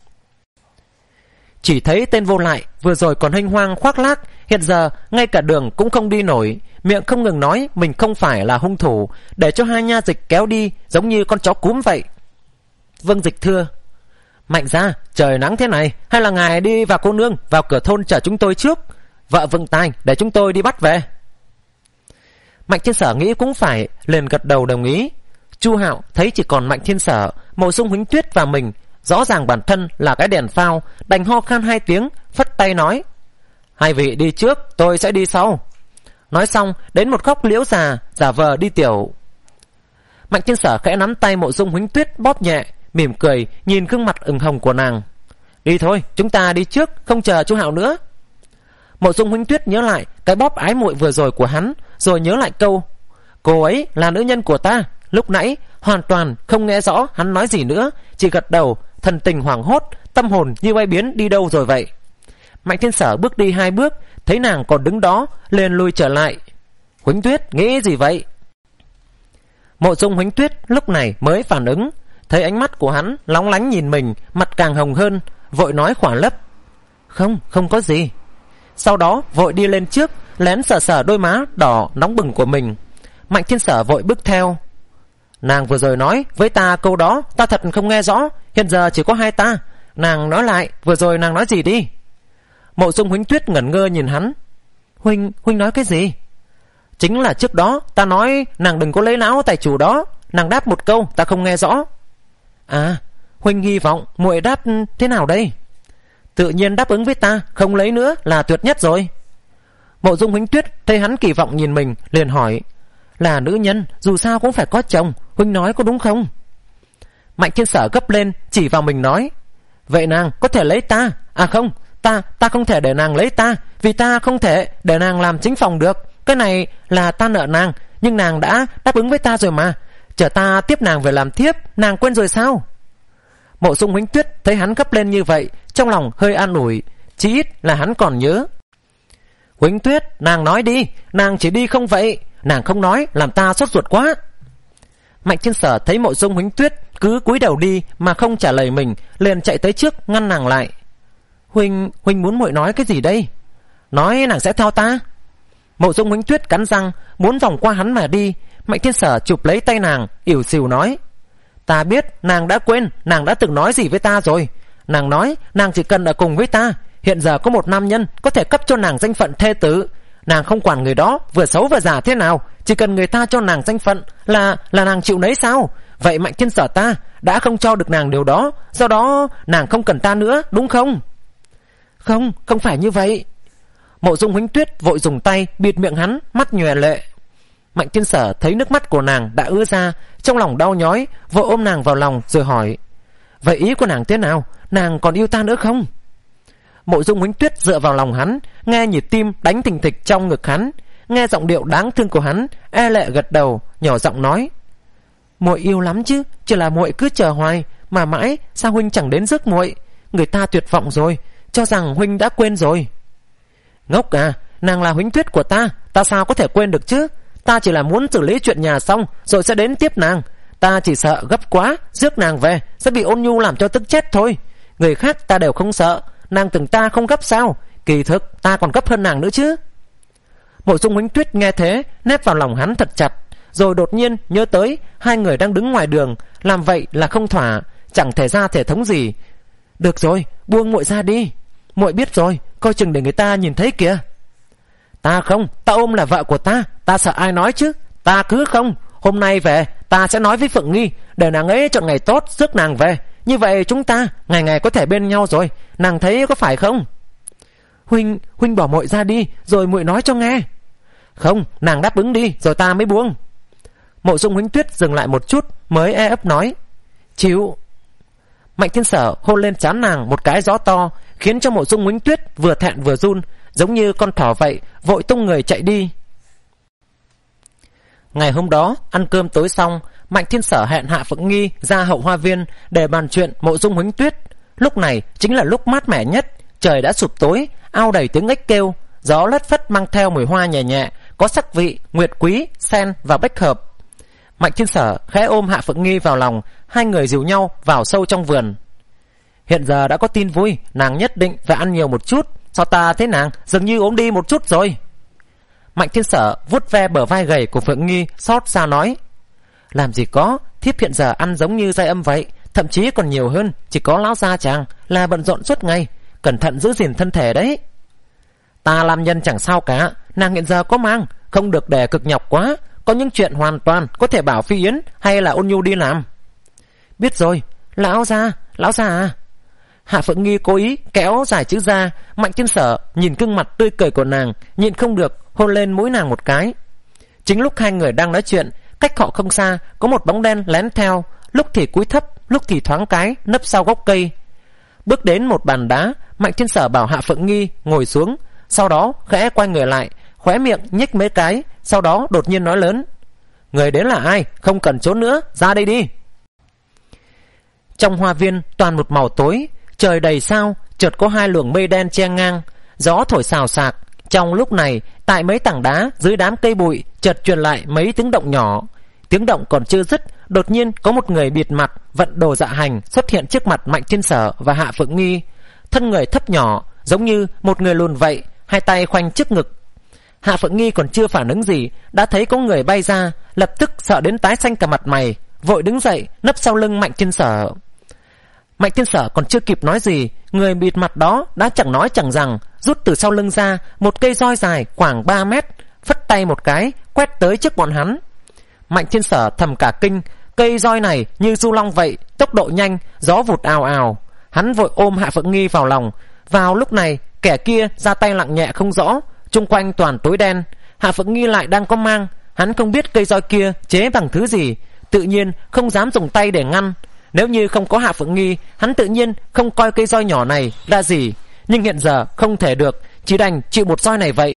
Speaker 1: Chỉ thấy tên vô lại vừa rồi còn hênh hoang khoác lác, hiện giờ ngay cả đường cũng không đi nổi, miệng không ngừng nói mình không phải là hung thủ, để cho hai nha dịch kéo đi giống như con chó cúm vậy. Vương Dịch thưa: Mạnh gia, trời nắng thế này, hay là ngài đi vào cô nương vào cửa thôn chờ chúng tôi trước, vợ Vượng Tài để chúng tôi đi bắt về. Mạnh Thiên Sở nghĩ cũng phải, liền gật đầu đồng ý. Chu Hạo thấy chỉ còn Mạnh Thiên Sở, Mộ Dung Huỳnh Tuyết và mình, rõ ràng bản thân là cái đèn phao, đành ho khan hai tiếng, phất tay nói: Hai vị đi trước, tôi sẽ đi sau. Nói xong đến một góc liễu già, giả vờ đi tiểu. Mạnh Thiên Sở khẽ nắm tay Mộ Dung Huỳnh Tuyết bóp nhẹ, mỉm cười nhìn gương mặt ửng hồng của nàng: Đi thôi, chúng ta đi trước, không chờ Chu Hạo nữa. Mộ Dung Huỳnh Tuyết nhớ lại cái bóp ái muội vừa rồi của hắn, rồi nhớ lại câu: Cô ấy là nữ nhân của ta. Lúc nãy hoàn toàn không nghe rõ hắn nói gì nữa, chỉ gật đầu, thần tình hoảng hốt, tâm hồn như bay biến đi đâu rồi vậy. Mạnh Thiên Sở bước đi hai bước, thấy nàng còn đứng đó, liền lui trở lại. Huỳnh Tuyết nghĩ gì vậy? Mộ Dung Huỳnh Tuyết lúc này mới phản ứng, thấy ánh mắt của hắn lóng lánh nhìn mình, mặt càng hồng hơn, vội nói khỏa lấp: Không, không có gì. sau đó vội đi lên trước, lén sờ sờ đôi má đỏ nóng bừng của mình. Mạnh Thiên Sở vội bước theo. Nàng vừa rồi nói với ta câu đó, ta thật không nghe rõ, hiện giờ chỉ có hai ta. Nàng nói lại, vừa rồi nàng nói gì đi? Mộ Dung Huỳnh Tuyết ngẩn ngơ nhìn hắn. Huynh, huynh nói cái gì? Chính là trước đó ta nói nàng đừng có lấy lão tài chủ đó. Nàng đáp một câu ta không nghe rõ. À, huynh hy vọng muội đáp thế nào đây? Tự nhiên đáp ứng với ta, không lấy nữa là tuyệt nhất rồi. Mộ Dung Huỳnh Tuyết thấy hắn kỳ vọng nhìn mình, liền hỏi. Là nữ nhân, dù sao cũng phải có chồng, huynh nói có đúng không? Mạnh Thiên Sở gấp lên, chỉ vào mình nói. Vậy nàng có thể lấy ta? À không, ta ta không thể để nàng lấy ta, vì ta không thể để nàng làm chính phòng được. Cái này là ta nợ nàng, nhưng nàng đã đáp ứng với ta rồi mà. Chờ ta tiếp nàng về làm thiếp, nàng quên rồi sao? Mộ Dung Huỳnh Tuyết thấy hắn gấp lên như vậy, trong lòng hơi an ủi, chí ít là hắn còn nhớ. Huỳnh Tuyết, nàng nói đi, nàng chỉ đi không vậy? Nàng không nói, làm ta sốt ruột quá. Mạnh Thiên Sở thấy Mộ Dung Huỳnh Tuyết cứ cúi đầu đi mà không trả lời mình, liền chạy tới trước ngăn nàng lại. Huynh, huynh muốn muội nói cái gì đây? Nói nàng sẽ theo ta. Mộ Dung Huỳnh Tuyết cắn răng muốn vòng qua hắn mà đi. Mạnh Thiên Sở chụp lấy tay nàng, ỉu xìu nói. Ta biết nàng đã quên nàng đã từng nói gì với ta rồi. Nàng nói nàng chỉ cần ở cùng với ta. Hiện giờ có một nam nhân có thể cấp cho nàng danh phận thê tử. Nàng không quản người đó vừa xấu vừa giả thế nào, chỉ cần người ta cho nàng danh phận là là nàng chịu nấy sao? Vậy Mạnh Thiên Sở ta đã không cho được nàng điều đó, do đó nàng không cần ta nữa, đúng không? Không, không phải như vậy. Mộ Dung Huỳnh Tuyết vội dùng tay bịt miệng hắn, mắt nhòe lệ. Mạnh Thiên Sở thấy nước mắt của nàng đã ứa ra, trong lòng đau nhói, vội ôm nàng vào lòng rồi hỏi. Vậy ý của nàng thế nào? Nàng còn yêu ta nữa không? Mộ Dung Huỳnh Tuyết dựa vào lòng hắn, nghe nhịp tim đánh thình thịch trong ngực hắn, nghe giọng điệu đáng thương của hắn, e lệ gật đầu, nhỏ giọng nói. Muội yêu lắm chứ, chỉ là muội cứ chờ hoài, mà mãi sao huynh chẳng đến rước muội? Người ta tuyệt vọng rồi, cho rằng huynh đã quên rồi. Ngốc à, nàng là Huỳnh Tuyết của ta, ta sao có thể quên được chứ? Ta chỉ là muốn xử lý chuyện nhà xong rồi sẽ đến tiếp nàng. Ta chỉ sợ gấp quá, rước nàng về sẽ bị Ôn Nhu làm cho tức chết thôi. Người khác ta đều không sợ, nàng tưởng ta không gấp sao? Kỳ thực ta còn gấp hơn nàng nữa chứ. Mộ Dung Huỳnh Tuyết nghe thế, nép vào lòng hắn thật chặt, rồi đột nhiên nhớ tới hai người đang đứng ngoài đường, làm vậy là không thỏa, chẳng thể ra thể thống gì. Được rồi, buông muội ra đi. Muội biết rồi, coi chừng để người ta nhìn thấy kìa. Ta không, ta ôm là vợ của ta, ta sợ ai nói chứ? Ta cứ không, hôm nay về ta sẽ nói với Phượng Nghi, để nàng ấy chọn ngày tốt rước nàng về. Như vậy chúng ta ngày ngày có thể bên nhau rồi, nàng thấy có phải không? Huynh, huynh bỏ muội ra đi, rồi muội nói cho nghe. Không, nàng đáp ứng đi, rồi ta mới buông. Mộ Dung Huỳnh Tuyết dừng lại một chút, mới e ấp nói. Chịu. Mạnh Thiên Sở hôn lên trán nàng một cái gió to, khiến cho Mộ Dung Huỳnh Tuyết vừa thẹn vừa run, giống như con thỏ vậy, vội tung người chạy đi. Ngày hôm đó ăn cơm tối xong, Mạnh Thiên Sở hẹn Hạ Phượng Nghi ra hậu hoa viên để bàn chuyện Mộ Dung Huỳnh Tuyết. Lúc này chính là lúc mát mẻ nhất, trời đã sụp tối, ao đầy tiếng ếch kêu, gió lất phất mang theo mùi hoa nhẹ nhẹ, có sắc vị nguyệt quý, sen và bách hợp. Mạnh Thiên Sở khẽ ôm Hạ Phượng Nghi vào lòng, hai người dìu nhau vào sâu trong vườn. Hiện giờ đã có tin vui, nàng nhất định phải ăn nhiều một chút. Sao ta thấy nàng dường như ốm đi một chút rồi? Mạnh Thiên Sở vuốt ve bờ vai gầy của Phượng Nghi, xót xa nói. Làm gì có, thiếp hiện giờ ăn giống như giai âm vậy, thậm chí còn nhiều hơn. Chỉ có lão gia chàng là bận rộn suốt ngày, cẩn thận giữ gìn thân thể đấy. Ta làm nhân chẳng sao cả, nàng hiện giờ có mang, không được để cực nhọc quá. Có những chuyện hoàn toàn có thể bảo Phi Yến hay là Ôn Nhu đi làm. Biết rồi, lão gia, lão gia à? Hạ Phượng Nghi cố ý kéo dài chữ ra. Mạnh Thiên Sở nhìn gương mặt tươi cười của nàng, nhịn không được hôn lên mũi nàng một cái. Chính lúc hai người đang nói chuyện, cách họ không xa có một bóng đen lén theo, lúc thì cúi thấp, lúc thì thoáng cái nấp sau gốc cây. Bước đến một bàn đá, Mạnh Thiên Sở bảo Hạ Phượng Nghi ngồi xuống, sau đó khẽ quay người lại, khóe miệng nhếch mấy cái, sau đó đột nhiên nói lớn. Người đến là ai? Không cần trốn nữa, ra đây đi. Trong hoa viên toàn một màu tối, trời đầy sao, chợt có hai luồng mây đen che ngang, gió thổi xào xạc. Trong lúc này, tại mấy tảng đá dưới đám cây bụi chợt truyền lại mấy tiếng động nhỏ. Tiếng động còn chưa dứt, đột nhiên có một người bịt mặt vận đồ dạ hành xuất hiện trước mặt Mạnh Thiên Sở và Hạ Phượng Nghi. Thân người thấp nhỏ, giống như một người lùn vậy, hai tay khoanh trước ngực. Hạ Phượng Nghi còn chưa phản ứng gì đã thấy có người bay ra, lập tức sợ đến tái xanh cả mặt mày, vội đứng dậy nấp sau lưng Mạnh Thiên Sở. Mạnh Thiên Sở còn chưa kịp nói gì, người bịt mặt đó đã chẳng nói chẳng rằng rút từ sau lưng ra một cây roi dài khoảng ba mét, phất tay một cái quét tới trước bọn hắn. Mạnh Thiên Sở thầm cả kinh, cây roi này như du long vậy, tốc độ nhanh, gió vụt ào ào. Hắn vội ôm Hạ Phượng Nghi vào lòng. Vào lúc này kẻ kia ra tay lặng nhẹ không rõ, chung quanh toàn tối đen. Hạ Phượng Nghi lại đang có mang, hắn không biết cây roi kia chế bằng thứ gì, tự nhiên không dám dùng tay để ngăn. Nếu như không có Hạ Phượng Nghi, hắn tự nhiên không coi cây roi nhỏ này là gì, nhưng hiện giờ không thể được, chỉ đành chịu một roi này vậy.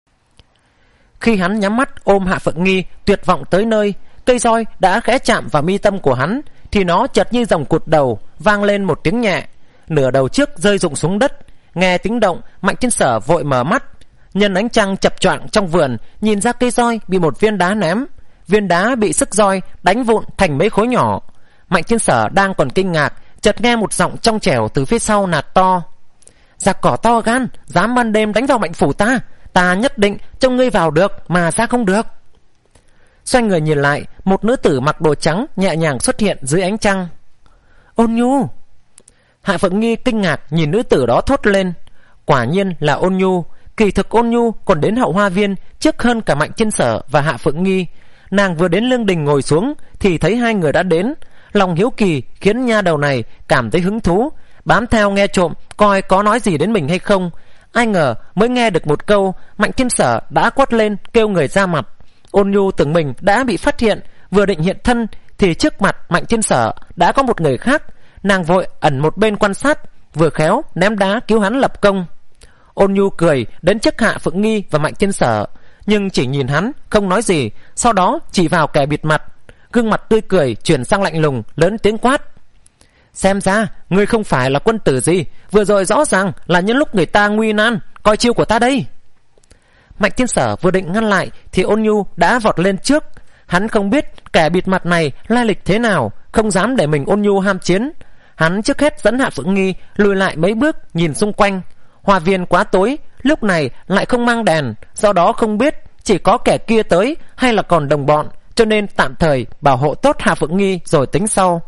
Speaker 1: Khi hắn nhắm mắt ôm Hạ Phượng Nghi tuyệt vọng tới nơi, cây roi đã khẽ chạm vào mi tâm của hắn, thì nó chợt như rồng cụt đầu, vang lên một tiếng nhẹ, nửa đầu trước rơi rụng xuống đất. Nghe tiếng động, Mạnh Thiên Sở vội mở mắt, nhân ánh trăng chập choạng trong vườn, nhìn ra cây roi bị một viên đá ném. Viên đá bị sức roi đánh vụn thành mấy khối nhỏ. Mạnh Thiên Sở đang còn kinh ngạc, chợt nghe một giọng trong trẻo từ phía sau nạt to: "Giặc cỏ to gan, dám ban đêm đánh vào Mạnh phủ ta, ta nhất định cho ngươi vào được mà ra không được." Xoay người nhìn lại, một nữ tử mặc đồ trắng nhẹ nhàng xuất hiện dưới ánh trăng. "Ôn Nhu!" Hạ Phượng Nghi kinh ngạc nhìn nữ tử đó thốt lên. Quả nhiên là Ôn Nhu. Kỳ thực Ôn Nhu còn đến Hậu Hoa Viên trước hơn cả Mạnh Thiên Sở và Hạ Phượng Nghi. Nàng vừa đến lương đình ngồi xuống thì thấy hai người đã đến. Lòng hiếu kỳ khiến nha đầu này cảm thấy hứng thú, bám theo nghe trộm coi có nói gì đến mình hay không. Ai ngờ mới nghe được một câu, Mạnh Thiên Sở đã quát lên kêu người ra mặt. Ôn Nhu tưởng mình đã bị phát hiện, vừa định hiện thân thì trước mặt Mạnh Thiên Sở đã có một người khác. Nàng vội ẩn một bên quan sát, vừa khéo ném đá cứu hắn lập công. Ôn Nhu cười đến trước Hạ Phượng Nghi và Mạnh Thiên Sở, nhưng chỉ nhìn hắn không nói gì, sau đó chỉ vào kẻ bịt mặt. Gương mặt tươi cười chuyển sang lạnh lùng, lớn tiếng quát: "Xem ra ngươi không phải là quân tử gì, vừa rồi rõ ràng là những lúc người ta nguy nan, coi chiêu của ta đây." Mạnh Thiên Sở vừa định ngăn lại thì Ôn Nhu đã vọt lên trước. Hắn không biết kẻ bịt mặt này lai lịch thế nào, không dám để mình Ôn Nhu ham chiến. Hắn trước hết dẫn Hạ Phượng Nghi lùi lại mấy bước, nhìn xung quanh. Hoa viên quá tối, lúc này lại không mang đèn, do đó không biết chỉ có kẻ kia tới hay là còn đồng bọn, cho nên tạm thời bảo hộ tốt Hạ Phượng Nghi rồi tính sau.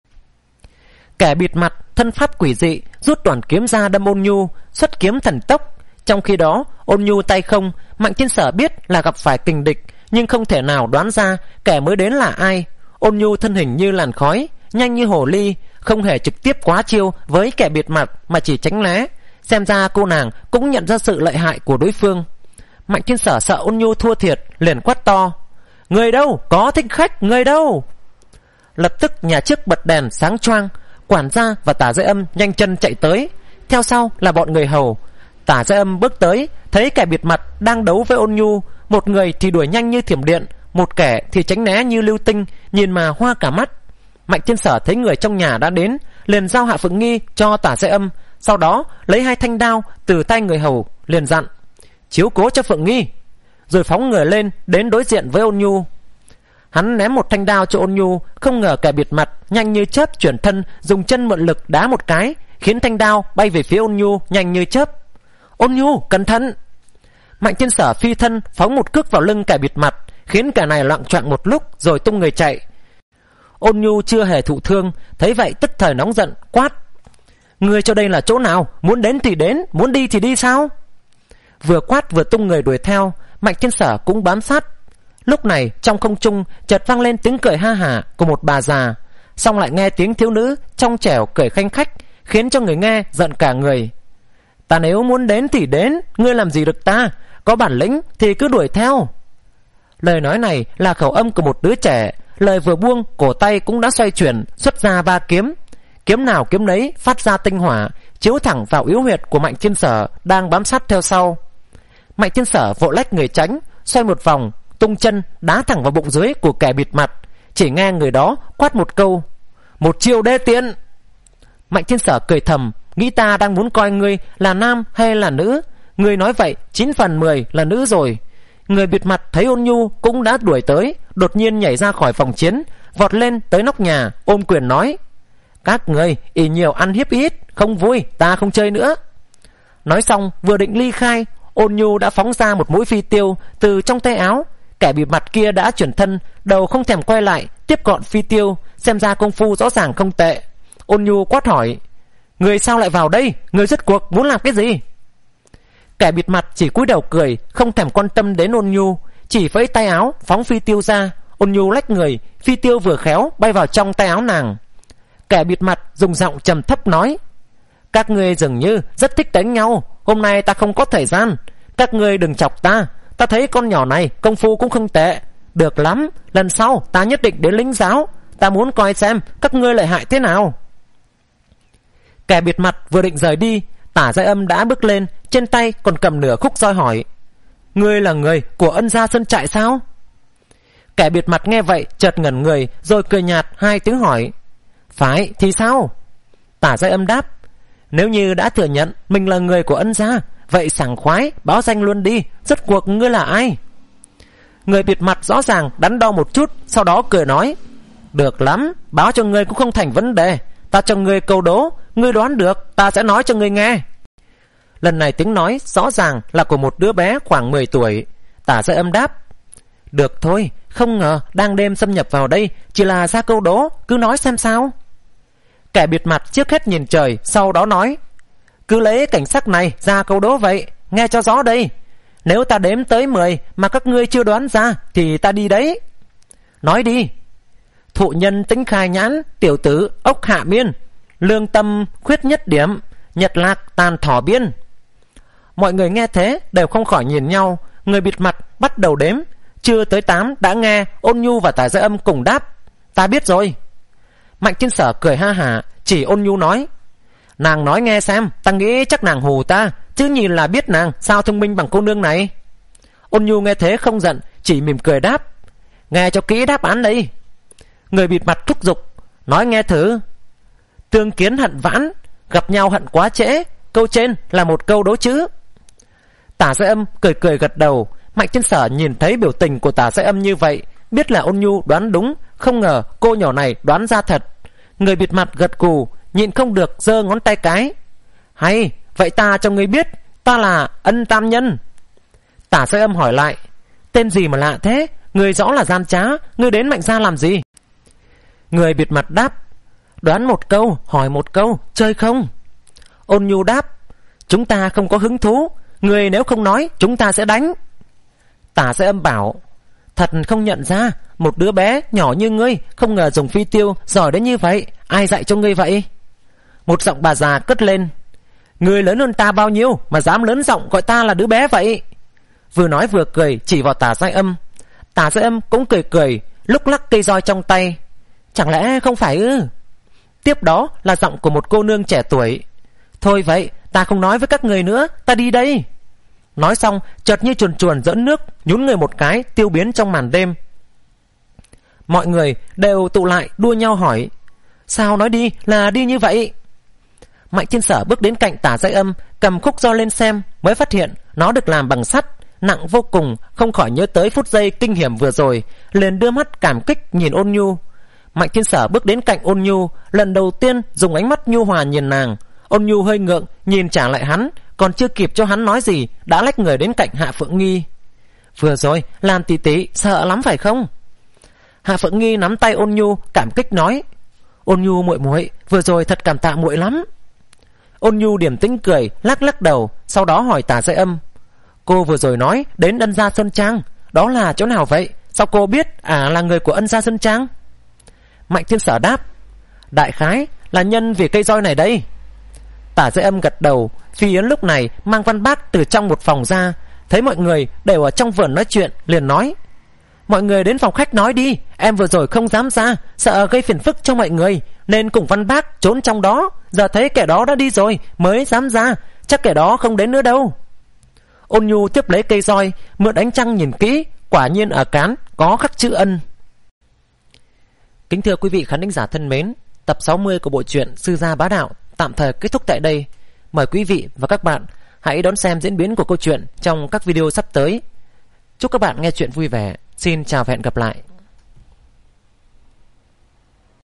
Speaker 1: Kẻ bịt mặt thân pháp quỷ dị, rút đoàn kiếm ra đâm Ôn Nhu, xuất kiếm thần tốc. Trong khi đó Ôn Nhu tay không, Mạnh Thiên Sở biết là gặp phải kình địch, nhưng không thể nào đoán ra kẻ mới đến là ai. Ôn Nhu thân hình như làn khói, nhanh như hồ ly, không hề trực tiếp quá chiêu với kẻ bịt mặt mà chỉ tránh né. Xem ra cô nàng cũng nhận ra sự lợi hại của đối phương. Mạnh Thiên Sở sợ Ôn Nhu thua thiệt, liền quát to: "Người đâu? Có thích khách, người đâu?" Lập tức nhà trước bật đèn sáng choang. Quản gia và Tả Giới Âm nhanh chân chạy tới, theo sau là bọn người hầu. Tả Giới Âm bước tới, thấy kẻ bịt mặt đang đấu với Ôn Nhu, một người thì đuổi nhanh như thiểm điện, một kẻ thì tránh né như lưu tinh, nhìn mà hoa cả mắt. Mạnh Thiên Sở thấy người trong nhà đã đến, liền giao Hạ Phượng Nghi cho Tả Giới Âm, sau đó lấy hai thanh đao từ tay người hầu, liền dặn: "Chiếu cố cho Phượng Nghi." Rồi phóng người lên đến đối diện với Ôn Nhu. Hắn ném một thanh đao cho Ôn Nhu, không ngờ kẻ bịt mặt nhanh như chớp chuyển thân, dùng chân mượn lực đá một cái, khiến thanh đao bay về phía Ôn Nhu nhanh như chớp. "Ôn Nhu, cẩn thận!" Mạnh Thiên Sở phi thân phóng một cước vào lưng kẻ bịt mặt, khiến kẻ này loạng choạng một lúc rồi tung người chạy. Ôn Nhu chưa hề thụ thương, thấy vậy tức thời nóng giận quát: "Ngươi cho đây là chỗ nào? Muốn đến thì đến, muốn đi thì đi sao?" Vừa quát vừa tung người đuổi theo. Mạnh Thiên Sở cũng bám sát. Lúc này trong không trung chợt vang lên tiếng cười ha hả của một bà già, xong lại nghe tiếng thiếu nữ trong trẻo cười khanh khách, khiến cho người nghe giận cả người. "Ta nếu muốn đến thì đến, ngươi làm gì được ta? Có bản lĩnh thì cứ đuổi theo." Lời nói này là khẩu âm của một đứa trẻ. Lời vừa buông, cổ tay cũng đã xoay chuyển, xuất ra ba kiếm. Kiếm nào kiếm nấy phát ra tinh hỏa, chiếu thẳng vào yếu huyệt của Mạnh Thiên Sở đang bám sát theo sau. Mạnh Thiên Sở vội lách người tránh, xoay một vòng, tung chân đá thẳng vào bụng dưới của kẻ bịt mặt. Chỉ nghe người đó quát một câu: "Một chiêu đê tiện!" Mạnh Thiên Sở cười thầm, nghĩ ta đang muốn coi ngươi là nam hay là nữ. Ngươi nói vậy chín phần mười là nữ rồi. Người bịt mặt thấy Ôn Nhu cũng đã đuổi tới, đột nhiên nhảy ra khỏi phòng chiến, vọt lên tới nóc nhà, ôm quyền nói: "Các người ỷ nhiều ăn hiếp ít, không vui, ta không chơi nữa." Nói xong vừa định ly khai, Ôn Nhu đã phóng ra một mũi phi tiêu từ trong tay áo. Kẻ bịt mặt kia đã chuyển thân, đầu không thèm quay lại, tiếp gọn phi tiêu. Xem ra công phu rõ ràng không tệ. Ôn Nhu quát hỏi: người sao lại vào đây? Người rốt cuộc muốn làm cái gì? Kẻ bịt mặt chỉ cúi đầu cười, không thèm quan tâm đến Ôn Nhu, chỉ vẫy tay áo phóng phi tiêu ra. Ôn Nhu lách người, phi tiêu vừa khéo bay vào trong tay áo nàng. Kẻ bịt mặt dùng giọng trầm thấp nói: các ngươi dường như rất thích đánh nhau. Hôm nay ta không có thời gian. Các ngươi đừng chọc ta. Ta thấy con nhỏ này công phu cũng không tệ. Được lắm, lần sau ta nhất định đến lĩnh giáo. Ta muốn coi xem các ngươi lợi hại thế nào. Kẻ bịt mặt vừa định rời đi, Tả Giai Âm đã bước lên, trên tay còn cầm nửa khúc roi hỏi: ngươi là người của Ân Gia Sơn Trại sao? Kẻ bịt mặt nghe vậy chợt ngẩn người, rồi cười nhạt hai tiếng hỏi: phải thì sao? Tả Giai Âm đáp: nếu như đã thừa nhận mình là người của Ân Gia, vậy sảng khoái báo danh luôn đi. Rốt cuộc ngươi là ai? Người bịt mặt rõ ràng đắn đo một chút, sau đó cười nói: được lắm, báo cho ngươi cũng không thành vấn đề. Ta cho ngươi câu đố, ngươi đoán được ta sẽ nói cho ngươi nghe. Lần này tiếng nói rõ ràng là của một đứa bé khoảng mười tuổi. Tả Giai Âm đáp: được thôi, không ngờ đang đêm xâm nhập vào đây chỉ là ra câu đố, cứ nói xem sao. Kẻ bịt mặt trước hết nhìn trời, sau đó nói: cứ lấy cảnh sắc này ra câu đố vậy, nghe cho rõ đây. Nếu ta đếm tới mười mà các ngươi chưa đoán ra thì ta đi đấy. Nói đi. Thụ nhân tính khai nhãn, tiểu tử ốc hạ miên, lương tâm khuyết nhất điểm, nhật lạc tàn thỏ biên. Mọi người nghe thế đều không khỏi nhìn nhau. Người bịt mặt bắt đầu đếm, chưa tới tám đã nghe Ôn Nhu và Tả Giai Âm cùng đáp: ta biết rồi. Mạnh Thiên Sở cười ha hả, chỉ Ôn Nhu nói: nàng nói nghe xem, ta nghĩ chắc nàng hù ta, chứ nhìn là biết nàng sao thông minh bằng cô nương này. Ôn Nhu nghe thế không giận, chỉ mỉm cười đáp: nghe cho kỹ đáp án đây. Người bịt mặt thúc giục: nói nghe thử. Tương kiến hận vãn, gặp nhau hận quá trễ. Câu trên là một câu đố chữ. Tả Giai Âm cười cười gật đầu. Mạnh Thiên Sở nhìn thấy biểu tình của Tả Giai Âm như vậy, biết là Ôn Nhu đoán đúng, không ngờ cô nhỏ này đoán ra thật. Người bịt mặt gật gù, nhịn không được giơ ngón tay cái: hay, vậy ta cho ngươi biết, ta là Ân Tam Nhân. Tả Giai Âm hỏi lại: tên gì mà lạ thế? Ngươi rõ là gian trá, ngươi đến Mạnh gia làm gì? Người bịt mặt đáp: đoán một câu, hỏi một câu, chơi không? Ôn Nhu đáp: chúng ta không có hứng thú, ngươi nếu không nói chúng ta sẽ đánh. Tả Giai Âm bảo: thật không nhận ra, một đứa bé nhỏ như ngươi không ngờ dùng phi tiêu giỏi đến như vậy, ai dạy cho ngươi vậy? Một giọng bà già cất lên: ngươi lớn hơn ta bao nhiêu mà dám lớn giọng gọi ta là đứa bé vậy? Vừa nói vừa cười chỉ vào Tả Giai Âm. Tả Giai Âm cũng cười cười, lúc lắc cây roi trong tay: chẳng lẽ không phải ư? Tiếp đó là giọng của một cô nương trẻ tuổi: thôi vậy, ta không nói với các người nữa, ta đi đây. Nói xong chợt như chuồn chuồn giỡn nước, nhún người một cái tiêu biến trong màn đêm. Mọi người đều tụ lại đua nhau hỏi: sao nói đi là đi như vậy? Mạnh Thiên Sở bước đến cạnh Tả Giai Âm, cầm khúc roi lên xem, mới phát hiện nó được làm bằng sắt, nặng vô cùng, không khỏi nhớ tới phút giây kinh hiểm vừa rồi, liền đưa mắt cảm kích nhìn Ôn Nhu. Mạnh Thiên Sở bước đến cạnh Ôn Nhu, lần đầu tiên dùng ánh mắt nhu hòa nhìn nàng. Ôn Nhu hơi ngượng nhìn trả lại hắn, còn chưa kịp cho hắn nói gì đã lách người đến cạnh Hạ Phượng Nghi. vừa rồi làm tỷ tỷ sợ lắm phải không? Hạ Phượng Nghi nắm tay Ôn Nhu cảm kích nói: Ôn Nhu muội muội, vừa rồi thật cảm tạ muội lắm. Ôn Nhu điềm tĩnh cười, lắc lắc đầu, sau đó hỏi Tả Giai Âm: cô vừa rồi nói đến Ân Gia Sơn Trang, đó là chỗ nào vậy? Sao cô biết à là người của Ân Gia Sơn Trang? Mạnh Thiên Sở đáp: đại khái là nhân vì cây roi này đây. Tả Giai Âm gật đầu. Phi Yến lúc này mang Văn Bác từ trong một phòng ra, thấy mọi người đều ở trong vườn nói chuyện, liền nói: mọi người đến phòng khách nói đi, em vừa rồi không dám ra, sợ gây phiền phức cho mọi người, nên cùng Văn Bác trốn trong đó. Giờ thấy kẻ đó đã đi rồi mới dám ra, chắc kẻ đó không đến nữa đâu. Ôn Nhu tiếp lấy cây roi, mượn ánh trăng nhìn kỹ, quả nhiên ở cán có khắc chữ Ân. Kính thưa quý vị khán thính giả thân mến, tập sáu mươi của bộ truyện Sư Gia Bá Đạo tạm thời kết thúc tại đây. Mời quý vị và các bạn hãy đón xem diễn biến của câu chuyện trong các video sắp tới. Chúc các bạn nghe chuyện vui vẻ. Xin chào và hẹn gặp lại.